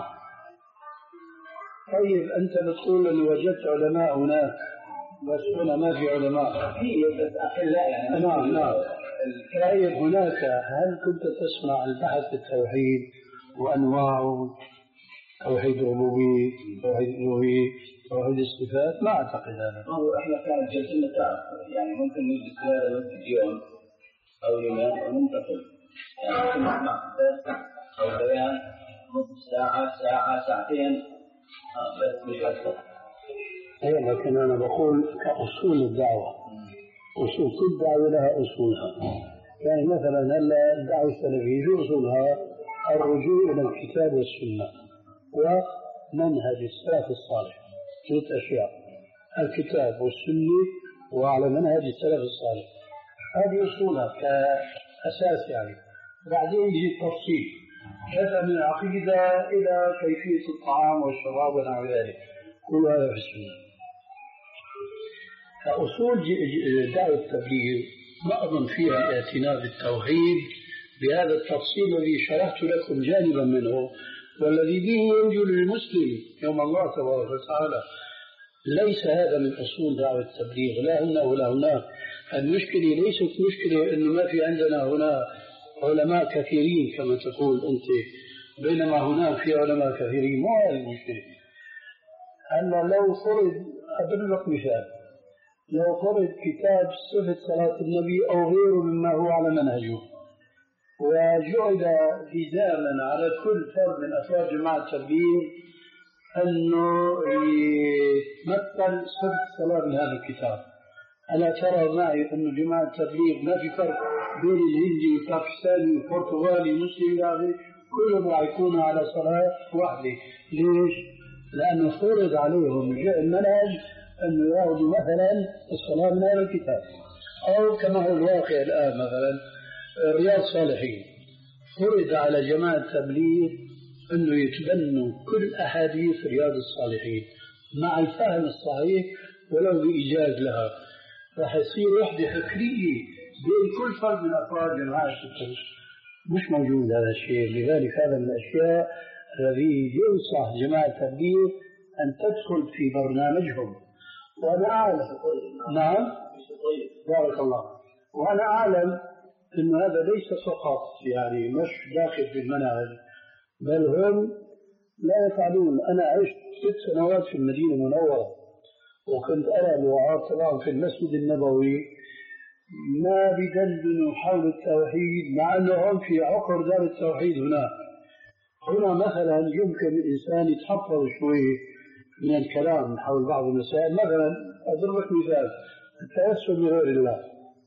طيب أنت بتقول أني وجدت علماء هناك، بس هنا ما في علماء. في بس أقلاء يعني. نعم نعم. طيب هناك هل كنت تسمع البحث في التوحيد وأنواعه؟ توحيد الربوبية، توحيد الألوهية، توحيد الصفات؟ ما أعتقد هذا. هو إحنا كانت جلسنا تعرف يعني ممكن نجلس هذا بس يوم أو يومين وننتقل، يعني ممكن نسمع درس أو بيان نصف ساعة ساعة ساعتين بس مش أكثر. أي لكن أنا بقول كأصول الدعوة، أصول كل دعوة لها أصولها. يعني مثلا هلا الدعوة السلفية شو أصولها؟ الرجوع إلى الكتاب والسنة ومنهج السلف الصالح. ثلاث أشياء: الكتاب والسنة وعلى منهج السلف الصالح. هذه أصولها كأساس يعني. بعدين يجي التفصيل، بدءا من العقيدة إلى كيفية الطعام والشراب ونحو ذلك، كل هذا في السنة. فأصول دعوة التبليغ ما أظن فيها الاعتناء بالتوحيد بهذا التفصيل الذي شرحت لكم جانبا منه، والذي به ينجو للمسلم يوم الله تبارك وتعالى. ليس هذا من أصول دعوة التبليغ، لا هنا ولا هناك. المشكلة ليست مشكلة أنه ما في عندنا هنا علماء كثيرين كما تقول أنت، بينما هناك في علماء كثيرين. مو هذه المشكلة. أن لو فرض، أضرب لك مثال، لو فرض كتاب صفة صلاة النبي أو غيره مما هو على منهجه، وجعل لزاما على كل فرد من أفراد جماعة التبليغ أنه يمثل صفة الصلاة من هذا الكتاب، ألا ترى معي أن جماعة التبليغ ما في فرق بين الهندي والباكستاني والبرتغالي والمسلم الآخر، كلهم راح يكونوا على صلاة واحدة؟ ليش؟ لأنه فرض عليهم جاء المنهج أنه يأخذوا مثلا الصلاة من هذا الكتاب. أو كما هو الواقع الآن مثلا رياض الصالحين، فرض على جماعة التبليغ أنه يتبنوا كل أحاديث رياض الصالحين مع الفهم الصحيح ولو بإيجاز لها. راح يصير وحدة فكرية بين كل فرد من أفراد جماعة التبليغ. مش موجود هذا الشيء. لذلك هذا من الأشياء الذي ينصح جماعة التبليغ أن تدخل في برنامجهم. وأنا أعلم، نعم بارك الله، وأنا أعلم أن هذا ليس فقط يعني مش داخل في المنهج، بل هم لا يفعلون. أنا عشت ست سنوات في المدينة المنورة، وكنت أرى الوعاظ طبعا في المسجد النبوي ما بدندنوا حول التوحيد، مع أنهم في عقر دار التوحيد هناك. هنا مثلا يمكن الإنسان يتحفظ شوي من الكلام حول بعض المسائل. مثلا أضرب لك مثال، التوسل بغير الله.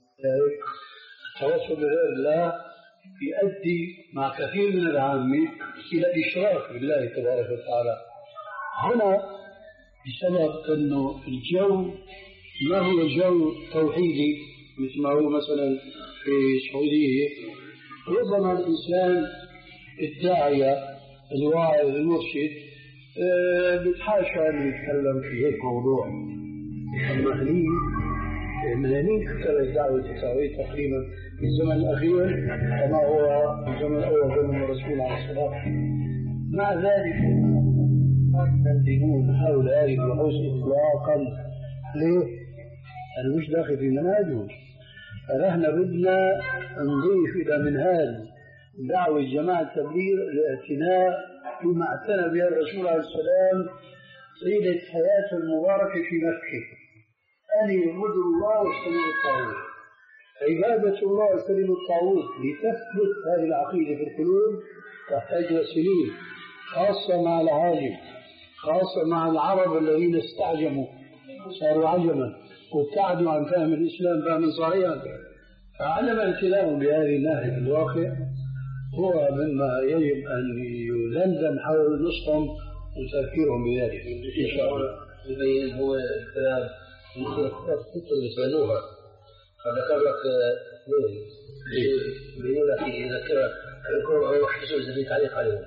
التوسل بغير الله يؤدي مع كثير من العامة إلى الإشراك بالله تبارك وتعالى. هنا بسبب أنه الجو ما هو جو توحيدي مثل ما هو مثلا في السعودية، ربما الإنسان الداعية الواعظ المرشد أه بتحاشى أن يتكلم في هيك موضوع. أما هني من هنيك ابتدت دعوة التوحيد تقريبا في الزمن الأخير كما هو في الزمن الأول زمن الرسول عليه الصلاة والسلام. مع ذلك ما يدندنون حول هذه البحوث إطلاقا. ليه؟ أنا مش داخل في منهجهم. فنحن بدنا نضيف إلى منهاج دعوة جماعة التبليغ الاعتناء بما اعتنى به الرسول عليه السلام طيلة حياته المباركة في مكة، أن يعبدوا الله واجتنبوا الطاغوت. عبادة الله واجتنبوا الطاغوت لتثبت هذه العقيدة في القلوب تحتاج إلى سنين، خاصة مع العاجم، خاصة مع العرب الذين استعجموا صاروا عجما وابتعدوا عن فهم الإسلام فهما صحيحا. فعدم اعتناء بهذه الناحية الواقع هو مما يجب أن يدندن حول نصحهم وتذكيرهم بذلك إن شاء الله. يبين هو الكلام مثل الكتب يسألوها، فذكر لك اثنين يبينوا لك يذكرك الكرة أو حسوا زي تعليق عليهم.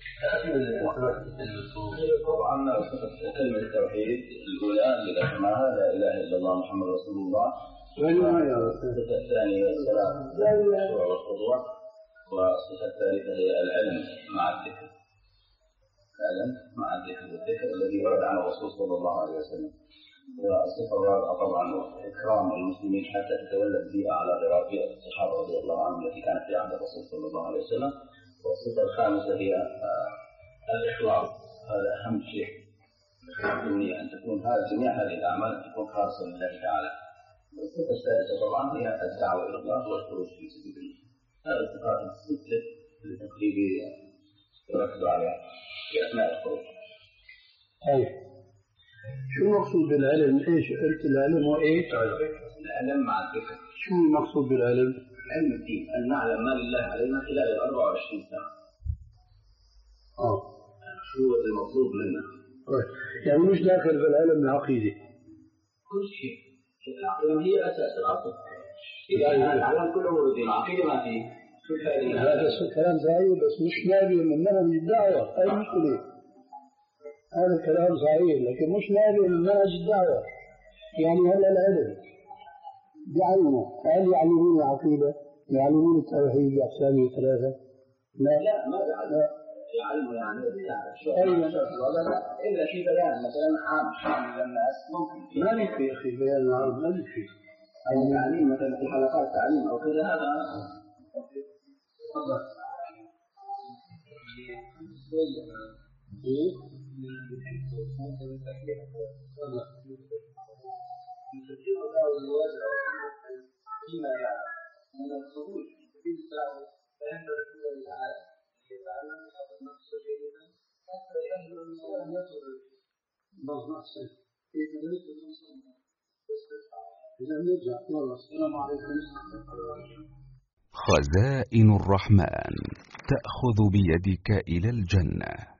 طبعا كلمة التوحيد الأولى اللي ذكرناها لا إله إلا الله محمد رسول الله، والصفة الثانية الصلاة والخضوع، والصفة الثالثة هي العلم مع الذكر، العلم مع الذكر والذكر الذي ورد عن الرسول صلى الله عليه وسلم. والصفة الرابعة طبعا إكرام المسلمين حتى تتولى البيئة على غرابية الصحابة رضي الله عنهم التي كانت في عهد الرسول صلى الله عليه وسلم. والصفة الخامسة هي الإخلاص، هذا أهم شيء، أن تكون هذه جميع هذه الأعمال تكون خاصة لله تعالى. والصفة السادسة طبعا هي الدعوة إلى الله والخروج في سبيل الله. هذه الصفات الستة اللي تقريبا يركزوا عليها في أثناء الخروج. طيب شو المقصود بالعلم؟ ايش قلت العلم وايش؟ العلم مع الذكر. شو المقصود بالعلم؟ علم الدين، أن نعلم ما لله علينا خلال الأربع وعشرين ساعة. اه شو المطلوب منا؟ يعني مش داخل بالعلم العقيدة. كل شيء، العقيدة هي أساس العقل. إذا العلم كله هو الدين، العقيدة ما فيه. هذا كلام صحيح بس مش نابع من منهج الدعوة، أي مشكلة. هذا كلام صحيح لكن مش نابع من منهج الدعوة. يعني هلا العلم بيعلموا، هل يعلمون العقيدة؟ يعلمون التوحيد بأقسامه الثلاثة؟ لا لا ما بيعلموا. يعلموا يعني شوية ولا لا إلا في بيان مثلا عام شامل للناس ممكن ما يكفي يا أخي بيان العرض ما يكفي أو تعليم مثلا في حلقات تعليم أو كذا هذا تفضل فيما يعني من الخروج في الساعة فإن رسول الله تعالى يتعلم هذا النقص جيدا حتى يهل أن يصل النقص في تدريس المسلمين إذا نرجع والله السلام عليكم. خزائن الرحمن تأخذ بيدك إلى الجنة.